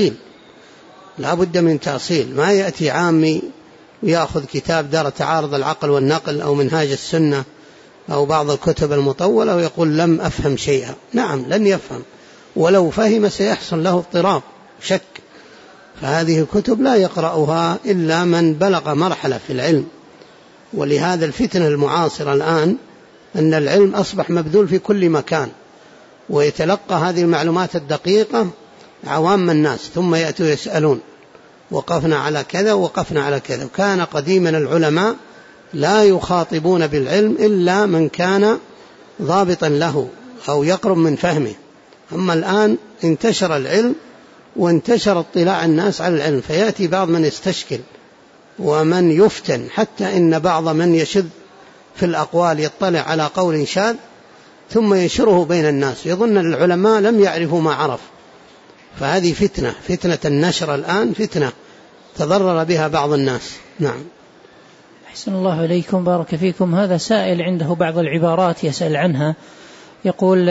من تأصيل، ما يأتي عامي ويأخذ كتاب دار تعارض العقل والنقل أو منهاج السنة أو بعض الكتب المطولة ويقول لم أفهم شيئا. نعم لن يفهم، ولو فهم سيحصل له اضطراب شك. فهذه الكتب لا يقرأها إلا من بلغ مرحلة في العلم. ولهذا الفتنة المعاصرة الآن أن العلم أصبح مبذول في كل مكان، ويتلقى هذه المعلومات الدقيقة عوام الناس، ثم يأتوا يسألون وقفنا على كذا وقفنا على كذا. وكان قديما العلماء لا يخاطبون بالعلم إلا من كان ضابطا له أو يقرب من فهمه. أما الآن انتشر العلم وانتشر اطلاع الناس على العلم، فيأتي بعض من يستشكل ومن يفتن، حتى إن بعض من يشذ في الأقوال يطلع على قول شاذ ثم ينشره بين الناس، يظن العلماء لم يعرفوا ما عرف. فهذه فتنة النشر الآن فتنة تضرر بها بعض الناس. نعم. أحسن الله إليكم، بارك فيكم. هذا سائل عنده بعض العبارات يسأل عنها، يقول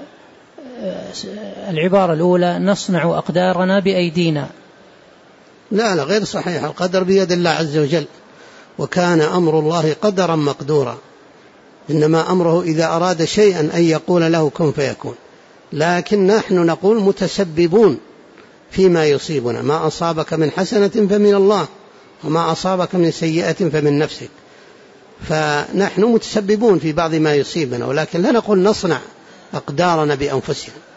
العبارة الأولى نصنع أقدارنا بأيدينا. لا غير صحيح. القدر بيد الله عز وجل، وكان أمر الله قدرا مقدورا. إنما أمره إذا أراد شيئا أن يقول له كن فيكون. لكن نحن نقول متسببون فيما يصيبنا. ما أصابك من حسنة فمن الله، وما أصابك من سيئة فمن نفسك. فنحن متسببون في بعض ما يصيبنا، ولكن لا نقول نصنع أقدارنا بأنفسنا.